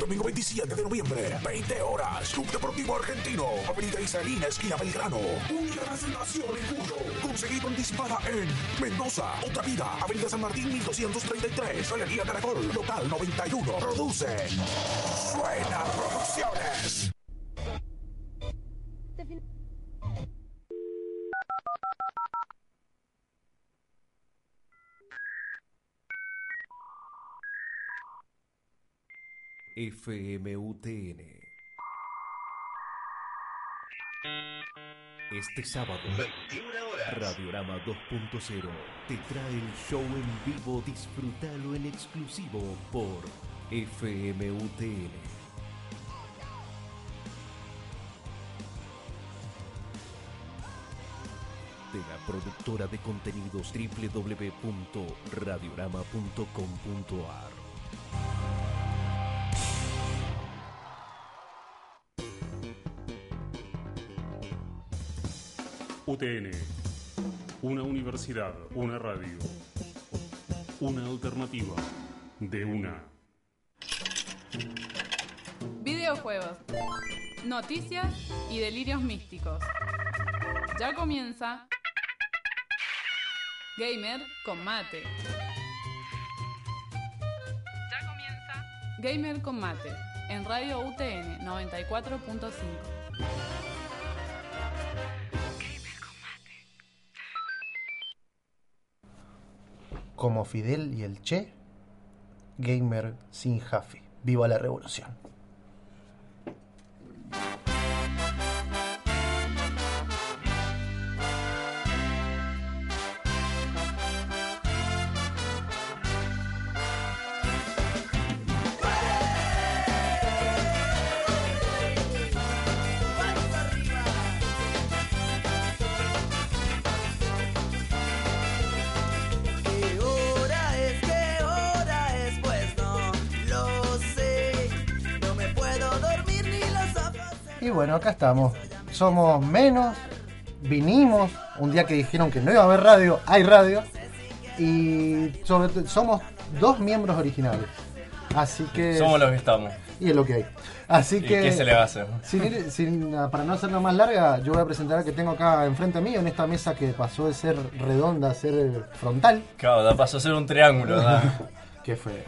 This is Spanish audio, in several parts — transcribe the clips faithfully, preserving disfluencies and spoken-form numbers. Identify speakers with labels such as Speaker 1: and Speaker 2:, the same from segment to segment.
Speaker 1: Domingo veintisiete de noviembre, veinte horas, Club Deportivo Argentino, Avenida Isalina, esquina Belgrano. Única presentación en Cuyo. Conseguido anticipada en Mendoza, Otra Vida, Avenida San Martín mil doscientos treinta y tres, Galería Caracol, local noventa y uno. Produce Suena Producciones.
Speaker 2: F M U T N. Este sábado,
Speaker 3: veintiuna horas,
Speaker 2: Radiorama dos punto cero te trae el show en vivo. Disfrútalo en exclusivo por F M U T N. De la productora de contenidos doble u doble u doble u punto radiorama punto com punto a r.
Speaker 4: U T N, una universidad, una radio, una alternativa de una.
Speaker 5: Videojuegos, noticias y delirios místicos. Ya comienza Gamer con Mate. Ya comienza Gamer con Mate en Radio U T N noventa y cuatro punto cinco.
Speaker 6: Como Fidel y el Che, gamer sin Jaffe. ¡Viva la revolución! Y bueno, acá estamos. Somos menos, vinimos un día que dijeron que no iba a haber radio, hay radio. Y sobre todo somos dos miembros originales. Así que...
Speaker 7: Somos los que estamos.
Speaker 6: Y es lo que hay. Así
Speaker 7: ¿Y
Speaker 6: que...
Speaker 7: qué se le va a hacer?
Speaker 6: Sin ir- sin- para no hacerla más larga, yo voy a presentar al que tengo acá enfrente mío, en esta mesa que pasó de ser redonda a ser frontal.
Speaker 7: Claro, da pasó a ser un triángulo, ¿verdad?
Speaker 6: Qué feo.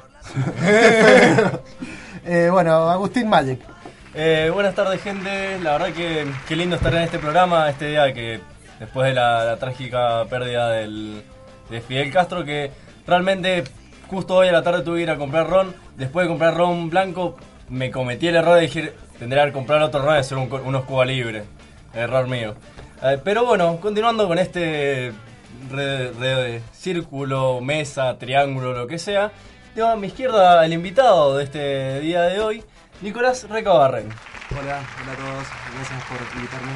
Speaker 6: Qué feo. Eh, bueno, Agustín Malek.
Speaker 7: Eh, buenas tardes, gente. La verdad que qué lindo estar en este programa, este día que después de la, la trágica pérdida del, de Fidel Castro, que realmente justo hoy a la tarde tuve que ir a comprar ron. Después de comprar ron blanco, me cometí el error de decir, tendría que comprar otro ron y hacer un, unos Cuba Libre. Error mío. Eh, pero bueno, continuando con este re, re, círculo, mesa, triángulo, lo que sea, tengo a mi izquierda el invitado de este día de hoy, Nicolás Recabarren.
Speaker 8: Hola, hola a todos, gracias por invitarme.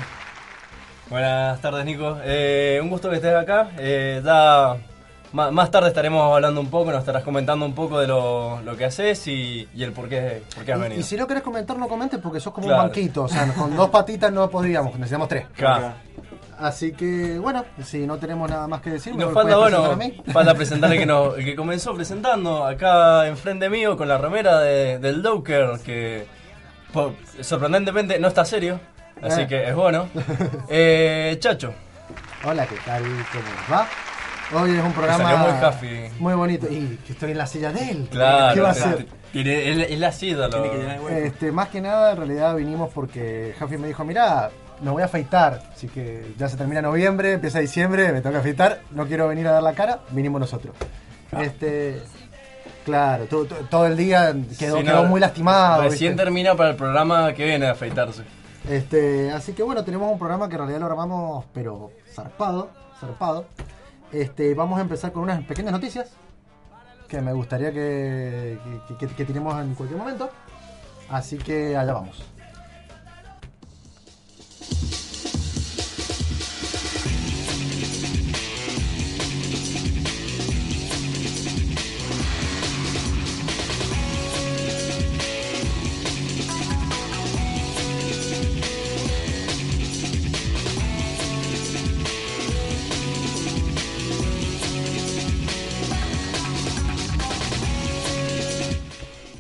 Speaker 7: Buenas tardes, Nico. Eh, un gusto que estés acá. Eh, ya ma- más tarde estaremos hablando un poco, nos estarás comentando un poco de lo, lo que haces y, y el por qué, por qué has
Speaker 6: Y,
Speaker 7: venido.
Speaker 6: y si no querés comentar, no comentes porque sos como
Speaker 7: Claro.
Speaker 6: un banquito. O sea, con dos patitas no podríamos, necesitamos tres.
Speaker 7: Claro.
Speaker 6: Así que, bueno, si no tenemos nada más que decir,
Speaker 7: Y
Speaker 6: me
Speaker 7: nos
Speaker 6: puedes
Speaker 7: falta,
Speaker 6: presentar
Speaker 7: bueno,
Speaker 6: a mí.
Speaker 7: falta presentar el que, nos, el que comenzó presentando acá enfrente mío con la remera de, del Joker, que por- sorprendentemente no está serio, así
Speaker 6: Eh.
Speaker 7: que es bueno. Eh, Chacho.
Speaker 6: Hola, ¿qué tal? ¿Cómo va? Hoy es un programa
Speaker 7: salió muy happy.
Speaker 6: muy bonito. Y que estoy en la silla de él.
Speaker 7: Claro,
Speaker 6: ¿Qué va a
Speaker 7: te-
Speaker 6: ser?
Speaker 7: te- tiene- es, es la sida.
Speaker 8: Tiene que llenar el hueco.
Speaker 6: Este, más que nada, en realidad vinimos porque Jafi me dijo, mirá, me voy a afeitar. Así que ya se termina noviembre, empieza diciembre, me toca afeitar. No quiero venir a dar la cara, vinimos nosotros. Este, claro, todo, todo- todo el día quedó,
Speaker 7: Sí, no,
Speaker 6: quedó muy lastimado.
Speaker 7: Recién
Speaker 6: ¿viste?
Speaker 7: termina para el programa que viene a afeitarse.
Speaker 6: Este, así que bueno, tenemos un programa que en realidad lo armamos, pero zarpado, zarpado. Este, vamos a empezar con unas pequeñas noticias que me gustaría que, que, que, que tiremos en cualquier momento. Así que allá vamos.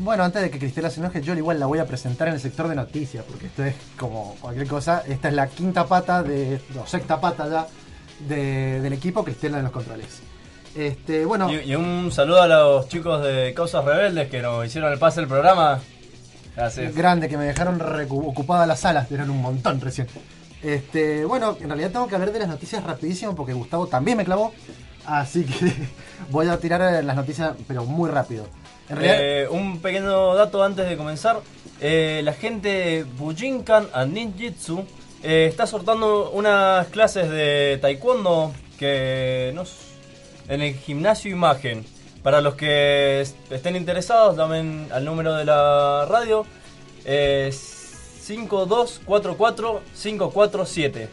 Speaker 6: Bueno, antes de que Cristela se enoje, yo igual la voy a presentar en el sector de noticias, porque esto es como cualquier cosa. Esta es la quinta pata, de, o sexta pata ya, de, del equipo, Cristela en los controles. Este, bueno.
Speaker 7: Y, y un saludo a los chicos de Causas Rebeldes que nos hicieron el pase del programa. Gracias.
Speaker 6: Grande, que me dejaron ocupadas las salas, eran un montón recién. Este, bueno, en realidad tengo que hablar de las noticias rapidísimo porque Gustavo también me clavó. Así que voy a tirar las noticias, pero muy rápido. En realidad,
Speaker 7: eh, un pequeño dato antes de comenzar. Eh, la gente de Bujinkan and Ninjitsu eh, está sortando unas clases de taekwondo que no, en el gimnasio Imagen. Para los que estén interesados, llamen al número de la radio. Eh, cinco dos cuatro cuatro cinco cuatro siete.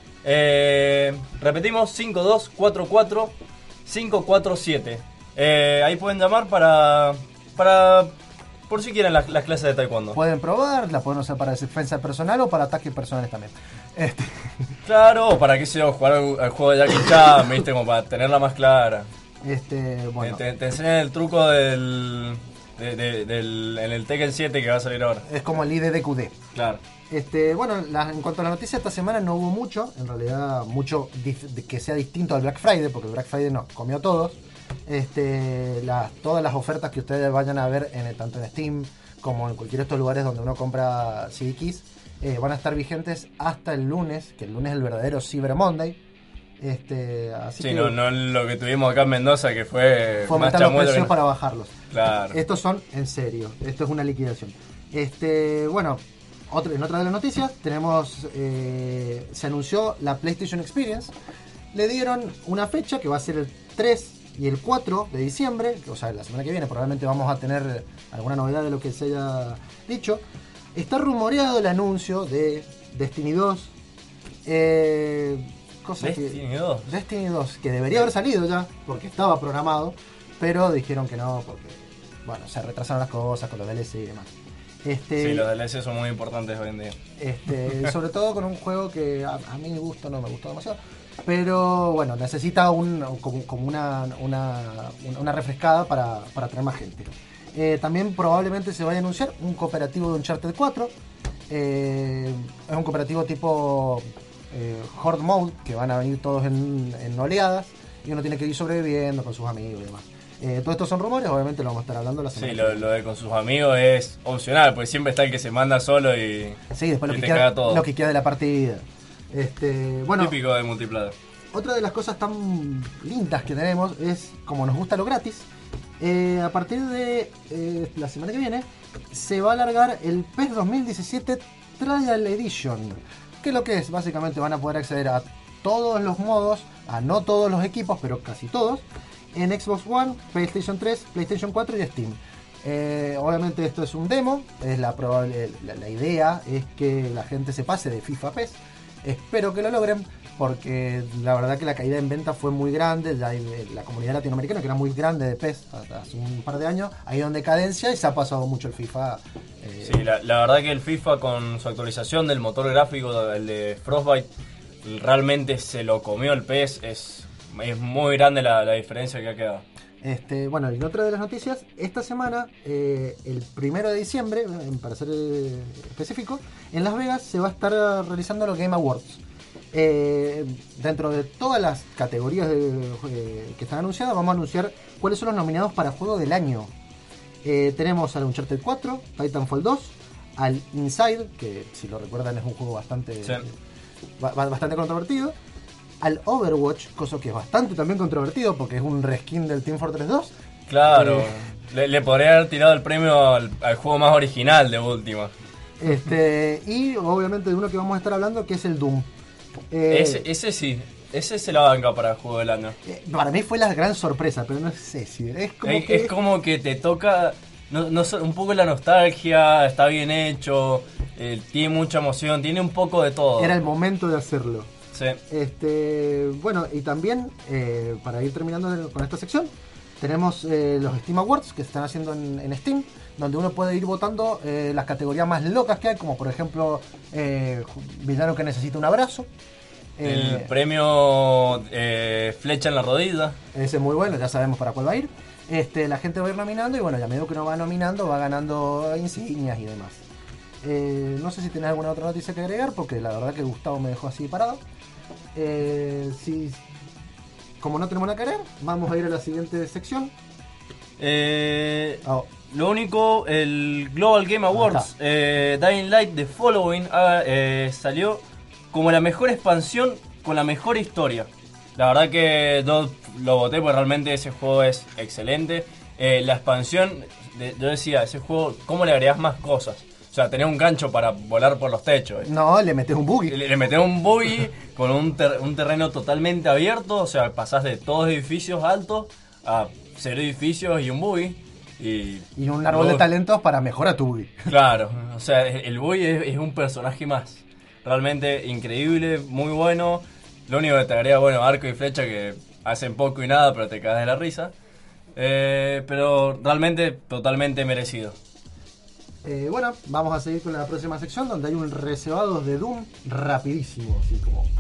Speaker 7: Eh, repetimos, cinco dos cuatro cuatro cinco cuatro siete. Eh, ahí pueden llamar para, para por si quieren las, las clases de taekwondo.
Speaker 6: Pueden probar, la pueden usar para defensa personal o para ataques personales también. Este.
Speaker 7: Claro, o para qué sé yo, jugar al, al juego de Jackie Chan, ¿viste? Como para tenerla más clara.
Speaker 6: Este, bueno.
Speaker 7: Te, te enseñan el truco del, de, de, del en el Tekken siete que va a salir ahora.
Speaker 6: Es como el I D D Q D.
Speaker 7: Claro.
Speaker 6: Este, bueno, la, en cuanto a la noticia, esta semana no hubo mucho, en realidad mucho dif, de que sea distinto al Black Friday, porque el Black Friday nos comió a todos. Este, las, todas las ofertas que ustedes vayan a ver en, tanto en Steam como en cualquier de estos lugares donde uno compra C D Keys, eh, van a estar vigentes hasta el lunes, que el lunes es el verdadero Cyber Monday. Este, así
Speaker 7: sí,
Speaker 6: que
Speaker 7: no, no lo que tuvimos acá en Mendoza, que fue,
Speaker 6: fue
Speaker 7: más
Speaker 6: aumentar los
Speaker 7: chamuelo
Speaker 6: precios
Speaker 7: que...
Speaker 6: para bajarlos.
Speaker 7: Claro.
Speaker 6: Estos son en serio, esto es una liquidación. Este, bueno, otro, en otra de las noticias tenemos, eh, se anunció la PlayStation Experience. Le dieron una fecha que va a ser el tres y el cuatro de diciembre, o sea, la semana que viene probablemente vamos a tener alguna novedad de lo que se haya dicho. Está rumoreado el anuncio de Destiny dos. Eh, cosa
Speaker 7: Destiny
Speaker 6: que,
Speaker 7: dos.
Speaker 6: Destiny dos, que debería haber salido ya, porque estaba programado, pero dijeron que no, porque bueno, se retrasaron las cosas con los D L C y demás. Este,
Speaker 7: sí, los D L C son muy importantes hoy en día.
Speaker 6: Este, sobre todo con un juego que a, a mí me gusta, no me gustó demasiado. Pero bueno, necesita un, como, como una, una, una refrescada para, para atraer más gente. Eh, también probablemente se vaya a anunciar un cooperativo de Uncharted cuatro. Eh, es un cooperativo tipo eh, Horde Mode, que van a venir todos en, en oleadas y uno tiene que ir sobreviviendo con sus amigos y demás. Eh, todos estos son rumores, obviamente lo vamos a estar hablando la semana.
Speaker 7: Sí, lo, lo de con sus amigos es opcional, porque siempre está el que se manda solo y,
Speaker 6: sí, después
Speaker 7: y
Speaker 6: lo, que
Speaker 7: te
Speaker 6: queda,
Speaker 7: caga todo.
Speaker 6: lo que queda de la partida. Este, bueno,
Speaker 7: típico de multiplayer.
Speaker 6: Otra de las cosas tan lindas que tenemos es, como nos gusta lo gratis, eh, a partir de eh, la semana que viene se va a alargar el PES dos mil diecisiete Trial Edition. ¿Qué es lo que es? Básicamente van a poder acceder a todos los modos, a no todos los equipos, pero casi todos, en Xbox One, PlayStation tres, PlayStation cuatro y Steam. Eh, obviamente esto es un demo, es la, probable, la, la idea es que la gente se pase de FIFA a PES. Espero que lo logren, porque la verdad que la caída en venta fue muy grande. Ya hay, la comunidad latinoamericana, que era muy grande de PES hace un par de años, ha ido en decadencia y se ha pasado mucho el FIFA. Eh,
Speaker 7: sí, la, la verdad que el FIFA con su actualización del motor gráfico, el de Frostbite, realmente se lo comió el PES. Es, es muy grande la, la diferencia que ha quedado.
Speaker 6: Este, bueno, y otra de las noticias, esta semana, eh, el primero de diciembre, para ser eh, específico, en Las Vegas se va a estar realizando los Game Awards. Eh, dentro de todas las categorías de, eh, que están anunciadas, vamos a anunciar cuáles son los nominados para Juego del Año. Eh, tenemos al Uncharted cuatro, Titanfall dos, al Inside, que si lo recuerdan es un juego bastante,
Speaker 7: sí.
Speaker 6: bastante controvertido. Al Overwatch, cosa que es bastante también controvertido porque es un reskin del Team Fortress dos.
Speaker 7: Claro,
Speaker 6: Eh,
Speaker 7: le, le podría haber tirado el premio al, al juego más original de última.
Speaker 6: Este, y obviamente de uno que vamos a estar hablando, que es el Doom. Eh,
Speaker 7: Ese, ese sí, ese se la banca para el juego del año.
Speaker 6: eh, para mí fue la gran sorpresa, pero no sé si es como
Speaker 7: Es,
Speaker 6: que
Speaker 7: es como que te toca no, no, un poco la nostalgia, está bien hecho, eh, tiene mucha emoción, tiene un poco de todo.
Speaker 6: era el momento de hacerlo.
Speaker 7: Sí.
Speaker 6: Este, bueno, y también eh, para ir terminando con esta sección, tenemos eh, los Steam Awards que se están haciendo en, en Steam, donde uno puede ir votando eh, las categorías más locas que hay, como por ejemplo eh, villano que necesita un abrazo.
Speaker 7: El
Speaker 6: Eh,
Speaker 7: premio eh, Flecha en la rodilla.
Speaker 6: Ese es muy bueno, ya sabemos para cuál va a ir. Este, la gente va a ir nominando y bueno, ya medio que uno va nominando, va ganando insignias y demás. Eh, no sé si tenés alguna otra noticia que agregar, porque la verdad que Gustavo me dejó así parado. Eh, si, como no tenemos nada que agregar, vamos a ir a la siguiente sección.
Speaker 7: Eh,
Speaker 6: Oh.
Speaker 7: Lo único, el Global Game Awards, eh, Dying Light The Following ah, eh, salió como la mejor expansión con la mejor historia. La verdad que yo lo voté porque realmente ese juego es excelente. Eh, la expansión, de, yo decía, ese juego, ¿cómo le agregás más cosas? O sea, tenés un gancho para volar por los techos.
Speaker 6: No, le metes un buggy.
Speaker 7: Le, le metés un buggy con un, ter, un terreno totalmente abierto. O sea, pasás de todos edificios altos a cero edificios y un buggy. Y,
Speaker 6: Y un árbol de talentos para mejorar tu buggy.
Speaker 7: Claro, o sea, el buggy es, es un personaje más. Realmente increíble, muy bueno. Lo único que te agrega, bueno, arco y flecha que hacen poco y nada, pero te caes de la risa. Eh, pero realmente totalmente merecido.
Speaker 6: Eh, bueno, vamos a seguir con la próxima sección donde hay un reservado de Doom rapidísimo, así como... ¡pum!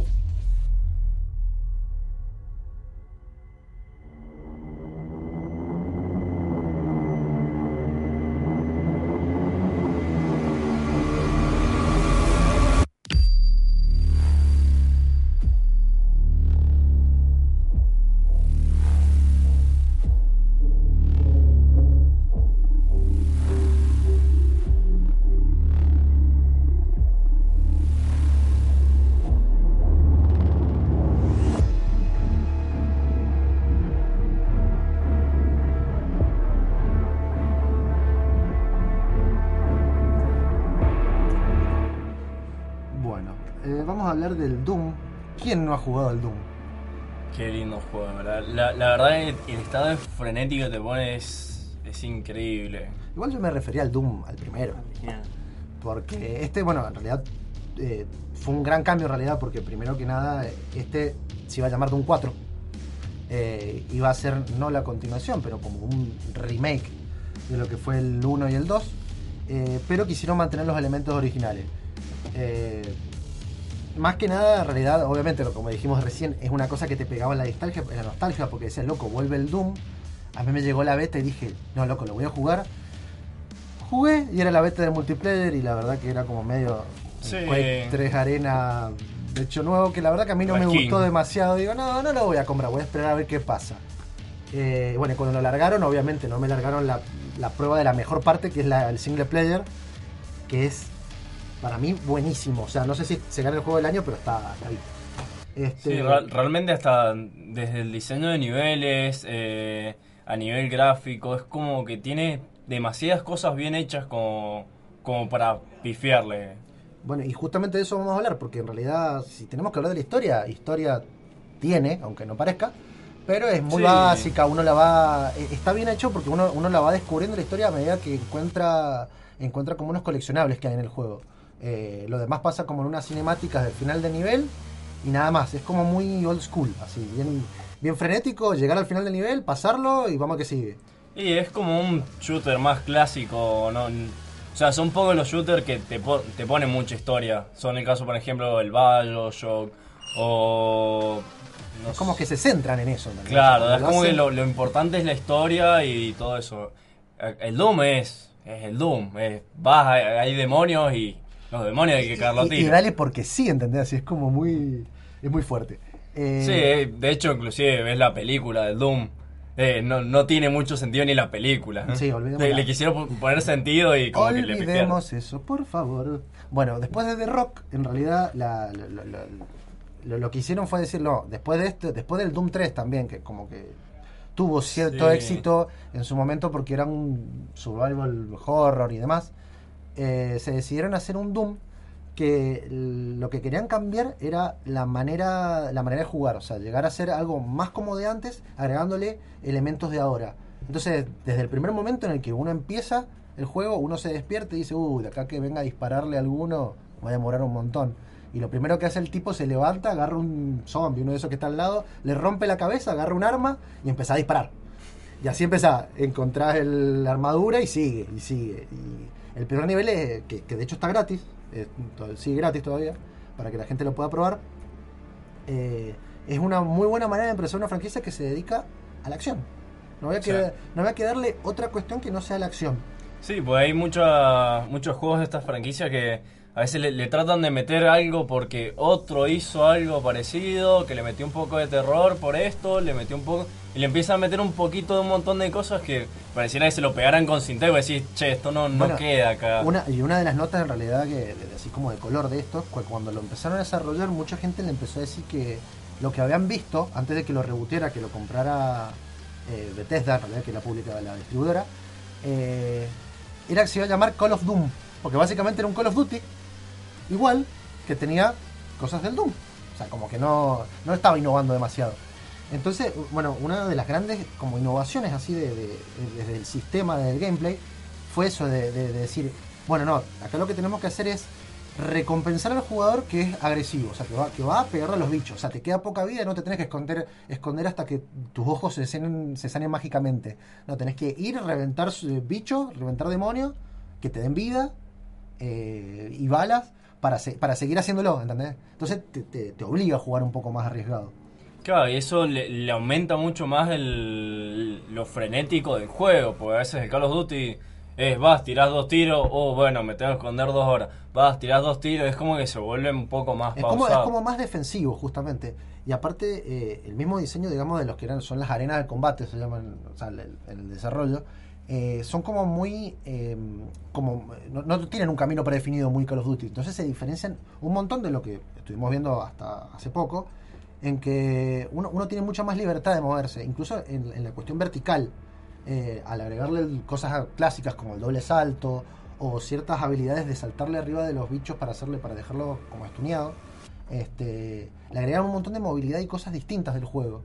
Speaker 6: Bueno, eh, vamos a hablar del Doom. ¿Quién no ha jugado al Doom?
Speaker 7: Qué lindo juego, ¿verdad? La, la verdad, el, el estado de frenético que te pone es, es increíble.
Speaker 6: Igual yo me refería al Doom, al primero. Porque este, bueno, en realidad eh, fue un gran cambio en realidad, porque primero que nada, este se iba a llamar Doom cuatro. Eh, iba a ser no la continuación, pero como un remake de lo que fue el uno y el dos. Eh, pero quisieron mantener los elementos originales. Eh, más que nada, en realidad, obviamente, como dijimos recién, es una cosa que te pegaba en la nostalgia, en la nostalgia porque decías, loco, vuelve el Doom. A mí me llegó la beta y dije, no, loco, lo voy a jugar. Jugué y era la beta de multiplayer y la verdad que era como medio
Speaker 7: Sí.
Speaker 6: Quake tres Arena de hecho nuevo, que la verdad que a mí no me
Speaker 7: Skin.
Speaker 6: gustó demasiado. Digo, no, no lo voy a comprar, voy a esperar a ver qué pasa. Eh, bueno, y cuando lo largaron, obviamente no me largaron la, la prueba de la mejor parte, que es la, el single player, que es para mí buenísimo. O sea, no sé si se gana el juego del año, pero está, está bien. Este,
Speaker 7: Sí, real- realmente hasta desde el diseño de niveles, eh, a nivel gráfico, es como que tiene demasiadas cosas bien hechas como, como para pifiarle.
Speaker 6: Bueno, y justamente de eso vamos a hablar, porque en realidad, si tenemos que hablar de la historia, historia tiene, aunque no parezca, pero es muy
Speaker 7: Sí.
Speaker 6: básica, uno la va... eh, Está bien hecho porque uno, uno la va descubriendo la historia a medida que encuentra encuentra como unos coleccionables que hay en el juego. Eh, lo demás pasa como en unas cinemáticas del final de nivel y nada más, es como muy old school, así, bien, bien frenético, llegar al final del nivel, pasarlo y vamos a que sigue.
Speaker 7: Y es como un shooter más clásico, ¿no? O sea, son pocos los shooters que te, po- te ponen mucha historia. Son el caso, por ejemplo, el BioShock o... no
Speaker 6: Es como
Speaker 7: sé.
Speaker 6: que se centran en eso. ¿no?
Speaker 7: Claro, es
Speaker 6: Lo
Speaker 7: como que
Speaker 6: hacen-
Speaker 7: lo, lo importante es la historia y todo eso. El Doom es, es el Doom. Es, vas, hay, hay demonios y los demonios hay que caerlo a
Speaker 6: y, y
Speaker 7: tiro.
Speaker 6: dale porque sí, ¿entendés? Así es como muy... Es muy fuerte. Eh,
Speaker 7: Sí, eh, de hecho, inclusive ves la película del Doom. Eh, no, no tiene mucho sentido ni la película.
Speaker 6: Sí, olvidémosla.
Speaker 7: le, le quisieron poner sentido y como que le pifiaron.
Speaker 6: Olvidemos eso, por favor. Bueno, después de The Rock, en realidad la, lo, lo- lo- lo- lo que hicieron fue decir, no, después de este, después del Doom tres también, que como que tuvo cierto
Speaker 7: Sí.
Speaker 6: éxito en su momento porque era un survival horror y demás, eh, se decidieron hacer un Doom que lo que querían cambiar era la manera la manera de jugar, o sea, llegar a ser algo más como de antes, agregándole elementos de ahora. Entonces, desde el primer momento en el que uno empieza el juego, uno se despierta y dice, uy, de acá que venga a dispararle a alguno, va a demorar un montón. Y lo primero que hace el tipo, se levanta, agarra un zombie, uno de esos que está al lado, le rompe la cabeza, agarra un arma y empieza a disparar. Y así empieza, encontrás el- la armadura y sigue, y sigue. Y el primer nivel, es, que, que de hecho está gratis, eh, to- sigue gratis todavía, para que la gente lo pueda probar. Eh, es una muy buena manera de empezar una franquicia que se dedica a la acción. No voy a,
Speaker 7: Sí.
Speaker 6: querer, no voy a quedarle otra cuestión que no sea la acción.
Speaker 7: Sí, pues hay mucha, muchos juegos de estas franquicias que a veces le, le tratan de meter algo porque otro hizo algo parecido, que le metió un poco de terror por esto, le metió un poco... Y le empiezan a meter un poquito de un montón de cosas que pareciera que se lo pegaran con cinta y vos decís, che, esto no, no
Speaker 6: Bueno,
Speaker 7: queda acá.
Speaker 6: Una, y una de las notas en realidad, que de- así como de color de esto, fue cuando lo empezaron a desarrollar, mucha gente le empezó a decir que lo que habían visto, antes de que lo rebootiera, que lo comprara eh, Bethesda, en realidad que la publica la distribuidora, eh, era que se iba a llamar Call of Doom, porque básicamente era un Call of Duty, igual que tenía cosas del Doom. O sea, como que no, no estaba innovando demasiado. Entonces, bueno, una de las grandes como innovaciones así de, de- desde el sistema del gameplay fue eso de, de- de decir, bueno, no, acá lo que tenemos que hacer es recompensar al jugador que es agresivo, o sea, que va, que va a pegar a los bichos, o sea, te queda poca vida y no te tenés que esconder, esconder hasta que tus ojos se sanen, se sanen mágicamente. No, tenés que ir, reventar eh, bichos, reventar demonios, que te den vida eh, y balas para, se- para seguir haciéndolo, ¿entendés? Entonces te, te- te obliga a jugar un poco más arriesgado.
Speaker 7: Claro, y eso le, le aumenta mucho más el, lo frenético del juego, porque a veces el Call of Duty es, vas, tirás dos tiros, oh, bueno, me tengo que esconder dos horas, vas, tirás dos tiros, es como que se vuelve un poco más
Speaker 6: Es como, es
Speaker 7: pausado.
Speaker 6: como más defensivo, justamente. Y aparte, eh, el mismo diseño, digamos, de los que eran son las arenas de combate, se llaman, o sea, el, el desarrollo, eh, son como muy. Eh, como no, no tienen un camino predefinido muy Call of Duty. Entonces se diferencian un montón de lo que estuvimos viendo hasta hace poco, en que uno, uno tiene mucha más libertad de moverse, incluso en, en la cuestión vertical. Eh, al agregarle el- cosas clásicas como el doble salto o ciertas habilidades de saltarle arriba de los bichos para hacerle para dejarlo como estuneado, este, le agregaron un montón de movilidad y cosas distintas del juego.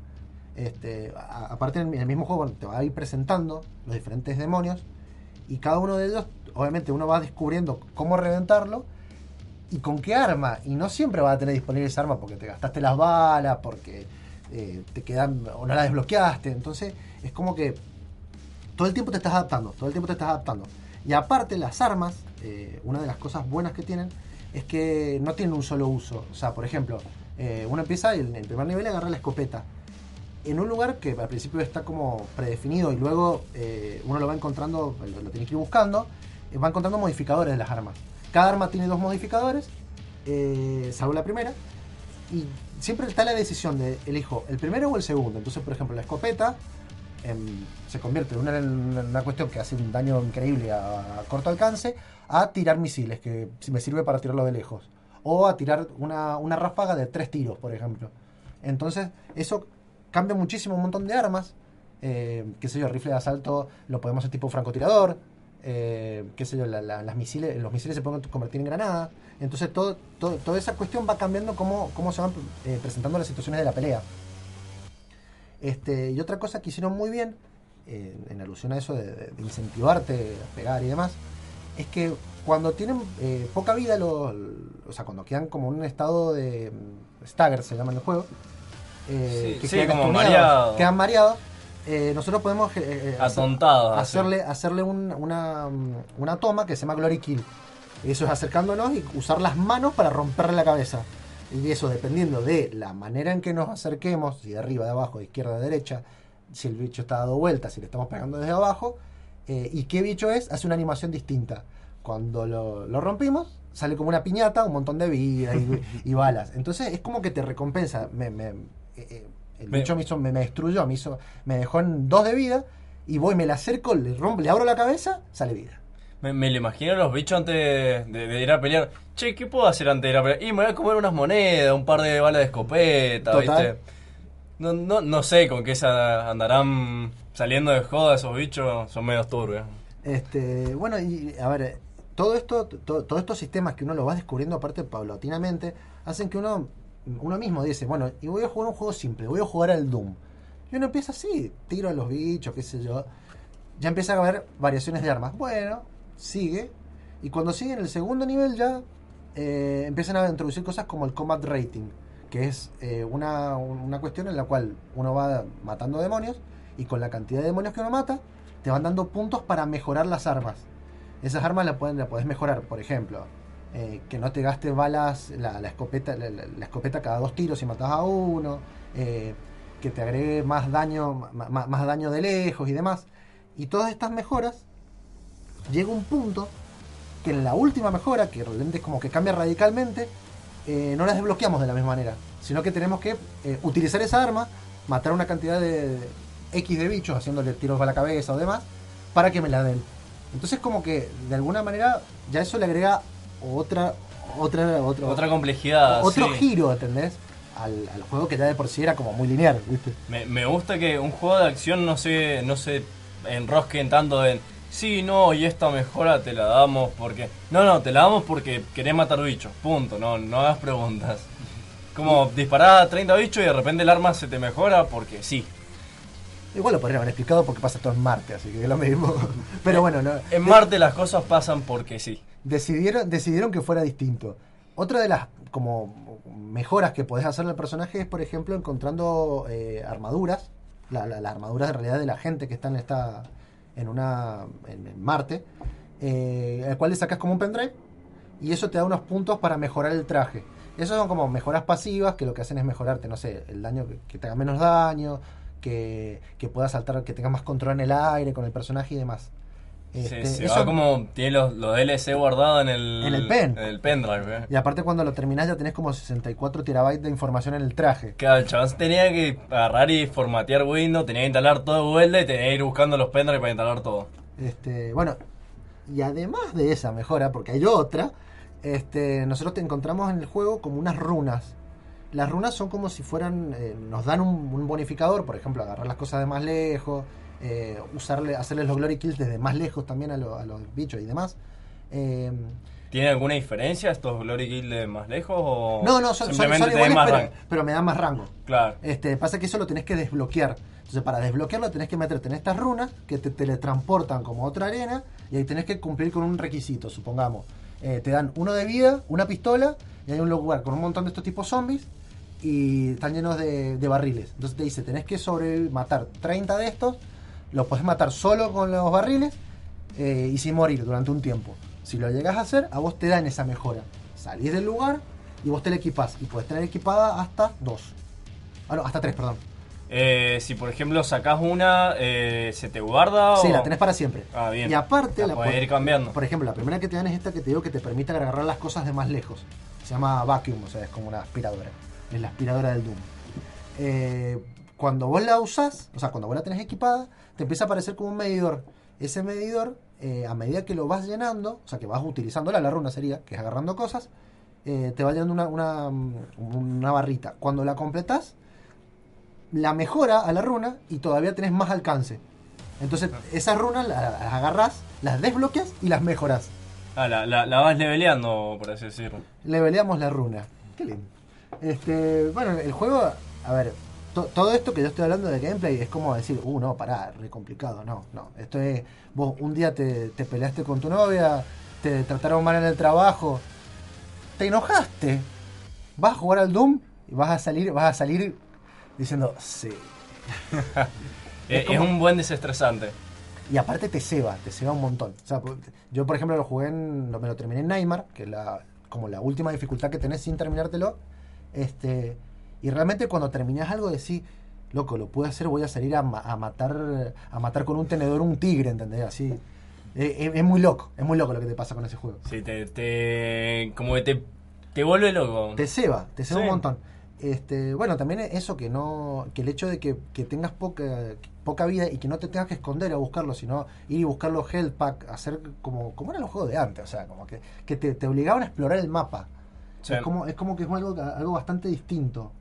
Speaker 6: Este, a- aparte en el mismo juego te va a ir presentando los diferentes demonios y cada uno de ellos obviamente uno va descubriendo cómo reventarlo y con qué arma, y no siempre vas a tener disponible esa arma porque te gastaste las balas, porque eh, te quedan o no la desbloqueaste. Entonces es como que todo el tiempo te estás adaptando, todo el tiempo te estás adaptando. Y aparte las armas, eh, una de las cosas buenas que tienen es que no tienen un solo uso. O sea, por ejemplo, eh, uno empieza en el primer nivel y agarra la escopeta en un lugar que al principio está como predefinido y luego eh, uno lo va encontrando, lo, lo tiene que ir buscando, eh, va encontrando modificadores de las armas. Cada arma tiene dos modificadores, eh, salvo la primera, y siempre está la decisión de elijo el primero o el segundo. Entonces, por ejemplo, la escopeta em, se convierte en una, en una cuestión que hace un daño increíble a, a corto alcance, a tirar misiles, que me sirve para tirarlo de lejos, o a tirar una, una ráfaga de tres tiros, por ejemplo. Entonces, eso cambia muchísimo un montón de armas. Eh, qué sé yo, rifle de asalto lo podemos hacer tipo francotirador. Eh, qué sé yo, la- la- las misiles, los misiles se pueden convertir en granadas. Entonces todo, todo- toda esa cuestión va cambiando cómo, cómo se van eh, presentando las situaciones de la pelea. Este, y otra cosa que hicieron muy bien, eh, en alusión a eso de, de incentivarte a pegar y demás, es que cuando tienen eh, poca vida, los, o sea, cuando quedan como en un estado de mm, stagger, se llama en el juego, eh,
Speaker 7: Sí,
Speaker 6: que
Speaker 7: sí,
Speaker 6: quedan
Speaker 7: como
Speaker 6: estuneados,
Speaker 7: mareados.
Speaker 6: quedan mareados, eh, nosotros podemos eh, eh, hacer-
Speaker 7: Atontados, así.
Speaker 6: hacerle, hacerle un- una, una toma que se llama Glory Kill. Eso es acercándonos y usar las manos para romperle la cabeza. Y eso dependiendo de la manera en que nos acerquemos, si de arriba, de abajo, de izquierda, de derecha, si el bicho está dado vuelta, si le estamos pegando desde abajo, eh, y qué bicho es, hace una animación distinta. Cuando lo, lo rompimos, sale como una piñata, un montón de vida y, y balas. Entonces es como que te recompensa. Me, me- eh, eh, el
Speaker 7: Me-
Speaker 6: bicho me, hizo, me, me destruyó, me, hizo, me dejó en dos de vida, y voy, me le acerco, le, rompo, le abro la cabeza, sale vida.
Speaker 7: Me, me lo imagino a los bichos antes de, de- de ir a pelear. Che, ¿qué puedo hacer antes de ir a pelear? Y me voy a comer unas monedas, un par de balas de escopeta,
Speaker 6: Total.
Speaker 7: ¿viste? No, no, no sé con qué se andarán saliendo de joda esos bichos, son medio turbios.
Speaker 6: Este, bueno, y a ver, todo esto, to- todos estos sistemas que uno lo va descubriendo aparte paulatinamente, hacen que uno, uno mismo dice, bueno, y voy a jugar un juego simple, voy a jugar al Doom. Y uno empieza así, tiro a los bichos, qué sé yo. Ya empieza a haber variaciones de armas. Bueno, sigue. Y cuando sigue en el segundo nivel ya eh, empiezan a introducir cosas como el Combat Rating, que es eh, una, una cuestión en la cual uno va matando demonios y con la cantidad de demonios que uno mata, te van dando puntos para mejorar las armas. Esas armas las pueden, la puedes mejorar, por ejemplo, eh, que no te gaste balas la, la escopeta la, la- la escopeta cada dos tiros si matas a uno. eh, que te agregue más daño, más, más daño de lejos y demás. Y todas estas mejoras, llega un punto que en la última mejora, que realmente es como que cambia radicalmente, eh, no las desbloqueamos de la misma manera, sino que tenemos que eh, utilizar esa arma, matar una cantidad de, de X de bichos, haciéndole tiros a la cabeza o demás, para que me la den. Entonces como que de alguna manera ya eso le agrega otra otra otra,
Speaker 7: otra complejidad,
Speaker 6: otro
Speaker 7: sí.
Speaker 6: giro, ¿entendés? Al, al juego que ya de por sí era como muy lineal, ¿viste?
Speaker 7: Me, me gusta que un juego de acción no se, no se enrosquen tanto en sí, no, y esta mejora te la damos porque... No, no, te la damos porque querés matar bichos, punto, no, no hagas preguntas. Como disparás a treinta bichos y de repente el arma se te mejora porque sí.
Speaker 6: Igual lo podrían haber explicado porque pasa todo en Marte, así que es lo mismo. Pero bueno, no,
Speaker 7: en Marte las cosas pasan porque sí.
Speaker 6: Decidieron, decidieron que fuera distinto. Otra de las como mejoras que podés hacerle al personaje es, por ejemplo, encontrando eh, armaduras, la, la, las armaduras en realidad de la gente que está en esta en una en, en Marte, eh, al cual le sacas como un pendrive y eso te da unos puntos para mejorar el traje. Esos son como mejoras pasivas que lo que hacen es mejorarte, no sé, el daño, que, que te haga menos daño, que, que puedas saltar, que tengas más control en el aire con el personaje y demás.
Speaker 7: Este, se, se
Speaker 6: eso,
Speaker 7: va como tiene los, los D L C guardados en el,
Speaker 6: en el pen.
Speaker 7: En el pendrive, ¿eh?
Speaker 6: Y aparte cuando lo terminás ya tenés como sesenta y cuatro terabytes de información en el traje.
Speaker 7: Claro, el chabón tenía que agarrar y formatear Windows, tenía que instalar todo de vuelta y tenía que ir buscando los pendrives para instalar todo.
Speaker 6: Este, bueno, y además de esa mejora, porque hay otra, este, nosotros te encontramos en el juego como unas runas. Las runas son como si fueran, eh, nos dan un, un bonificador, por ejemplo, agarrar las cosas de más lejos, eh, usarle, hacerles los glory kills desde más lejos también a, lo, a los bichos y demás. Eh,
Speaker 7: ¿Tiene alguna diferencia estos glory kills de más lejos o
Speaker 6: no, no, son,
Speaker 7: simplemente
Speaker 6: son, son iguales,
Speaker 7: más
Speaker 6: pero,
Speaker 7: rango?
Speaker 6: pero me dan más rango.
Speaker 7: Claro.
Speaker 6: Este, pasa que eso lo tenés que desbloquear. Entonces, para desbloquearlo tenés que meterte en estas runas que te teletransportan como otra arena y ahí tenés que cumplir con un requisito, supongamos. Eh, te dan uno de vida, una pistola y hay un lugar con un montón de estos tipos zombies y están llenos de, de barriles. Entonces te dice, tenés que sobre matar treinta de estos, los podés matar solo con los barriles eh, y sin morir durante un tiempo. Si lo llegas a hacer, a vos te dan esa mejora. Salís del lugar y vos te la equipás y podés tener equipada hasta dos. Ah, no, hasta tres, perdón.
Speaker 7: Eh, si por ejemplo sacás una, eh, ¿se te guarda?
Speaker 6: Sí,
Speaker 7: o...
Speaker 6: la tenés para siempre.
Speaker 7: Ah, bien.
Speaker 6: Y aparte,
Speaker 7: la,
Speaker 6: la
Speaker 7: podés ir cambiando.
Speaker 6: Por ejemplo, la primera que te dan es esta que te digo que te permite agarrar las cosas de más lejos. Se llama vacuum, o sea, es como una aspiradora. Es la aspiradora del Doom. Eh, cuando vos la usás, o sea, cuando vos la tenés equipada, te empieza a aparecer como un medidor. Ese medidor, eh, a medida que lo vas llenando, o sea, que vas utilizándola, la runa sería, que es agarrando cosas, eh, te va llenando una, una, una barrita. Cuando la completás, la mejora a la runa y todavía tenés más alcance. Entonces, esas runas las, las agarrás, las desbloqueas y las mejoras.
Speaker 7: Ah, la, la, la vas leveleando, por así decirlo.
Speaker 6: Leveleamos la runa. Qué lindo. Este, bueno, el juego, a ver, to, todo esto que yo estoy hablando de gameplay es como decir, uh, no, pará, re complicado. No, no. Esto es, vos un día te, te peleaste con tu novia, te trataron mal en el trabajo, te enojaste, vas a jugar al Doom y vas a salir, vas a salir diciendo, sí.
Speaker 7: es, como... es un buen desestresante.
Speaker 6: Y aparte te ceba, te ceba un montón. O sea, yo por ejemplo lo jugué en, me lo terminé en Nightmare, que es la, como la última dificultad que tenés sin terminártelo. Este, y realmente cuando terminás algo decís, loco, lo puedo hacer, voy a salir a, a matar a matar con un tenedor un tigre, ¿entendés? Así. Es, es muy loco, es muy loco lo que te pasa con ese juego.
Speaker 7: Sí, te, te como que te, te vuelve loco.
Speaker 6: Te ceba, te ceba
Speaker 7: sí.
Speaker 6: un montón. Este, bueno, también eso que no, que el hecho de que, que tengas poca, poca vida y que no te tengas que esconder a buscarlo, sino ir y buscar los health pack, hacer como, como eran los juegos de antes, o sea, como que, que te, te obligaban a explorar el mapa. Sí. Es como, es como que es algo, algo bastante distinto.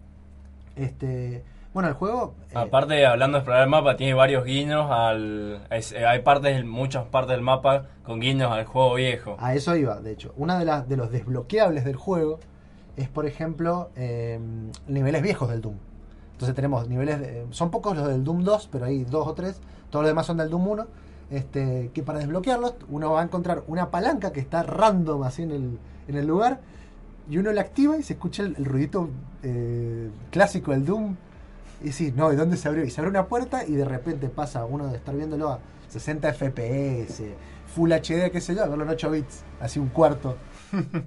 Speaker 6: Este, bueno, el juego.
Speaker 7: Eh, Aparte, hablando de explorar el mapa, tiene varios guiños al. Es, hay partes, muchas partes del mapa con guiños al juego viejo.
Speaker 6: A eso iba, de hecho. Una de las de los desbloqueables del juego es, por ejemplo, eh, niveles viejos del Doom. Entonces tenemos niveles, de, son pocos los del Doom dos, pero hay dos o tres, todos los demás son del Doom uno, este, que para desbloquearlos uno va a encontrar una palanca que está random así en el, en el lugar, y uno la activa y se escucha el, el ruidito eh, clásico del Doom, y sí, no, ¿y dónde se abrió? Y se abre una puerta y de repente pasa uno de estar viéndolo a sesenta F P S, Full H D, qué sé yo, a verlo en ocho bits, así un cuarto.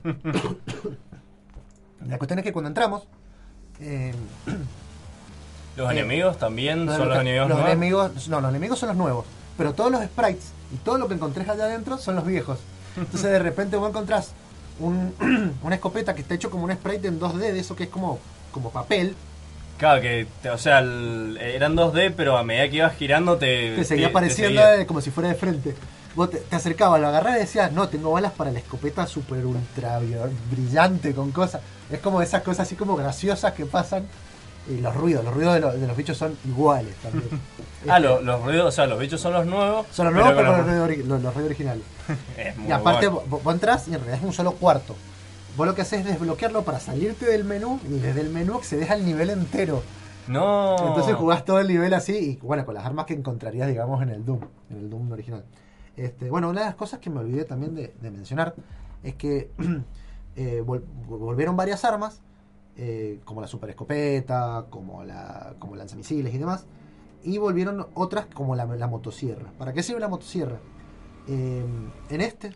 Speaker 6: La cuestión es que cuando entramos, eh,
Speaker 7: ¿Los
Speaker 6: Eh,
Speaker 7: enemigos también
Speaker 6: Los,
Speaker 7: son los enemigos
Speaker 6: los
Speaker 7: nuevos?
Speaker 6: enemigos, no, los enemigos son los nuevos, pero todos los sprites y todo lo que encontrés allá adentro son los viejos. Entonces de repente vos encontrás un, una escopeta que está hecho como un sprite en dos D, de eso que es como, como papel.
Speaker 7: Claro, que, te- o sea, el- eran dos D, pero a medida que ibas girando te...
Speaker 6: Te seguía
Speaker 7: te-
Speaker 6: pareciendo
Speaker 7: te seguía.
Speaker 6: eh, como si fuera de frente. Vos te, te acercabas, lo agarrabas y decías, no, tengo balas para la escopeta super ultra brillante con cosas. Es como esas cosas así como graciosas que pasan. Y los ruidos, los ruidos de, lo- de los bichos son iguales también.
Speaker 7: Ah,
Speaker 6: Este,
Speaker 7: lo- los ruidos, o sea, los bichos son los nuevos.
Speaker 6: son los nuevos, pero,
Speaker 7: con
Speaker 6: los, ruidos ori- los- los ruidos originales.
Speaker 7: Es muy
Speaker 6: Y aparte
Speaker 7: bueno.
Speaker 6: vos, vos entras y en realidad es un solo cuarto. Vos lo que haces es desbloquearlo para salirte del menú y desde el menú accedes al nivel entero.
Speaker 7: No.
Speaker 6: Entonces jugás todo el nivel así y bueno, con las armas que encontrarías, digamos, en el Doom, en el Doom original. Este, bueno, una de las cosas que me olvidé también de, de mencionar es que eh, vol- volvieron varias armas, eh, como la super escopeta, como la como lanzamisiles y demás, y volvieron otras como la, la motosierra. ¿Para qué sirve la motosierra? Eh, en este,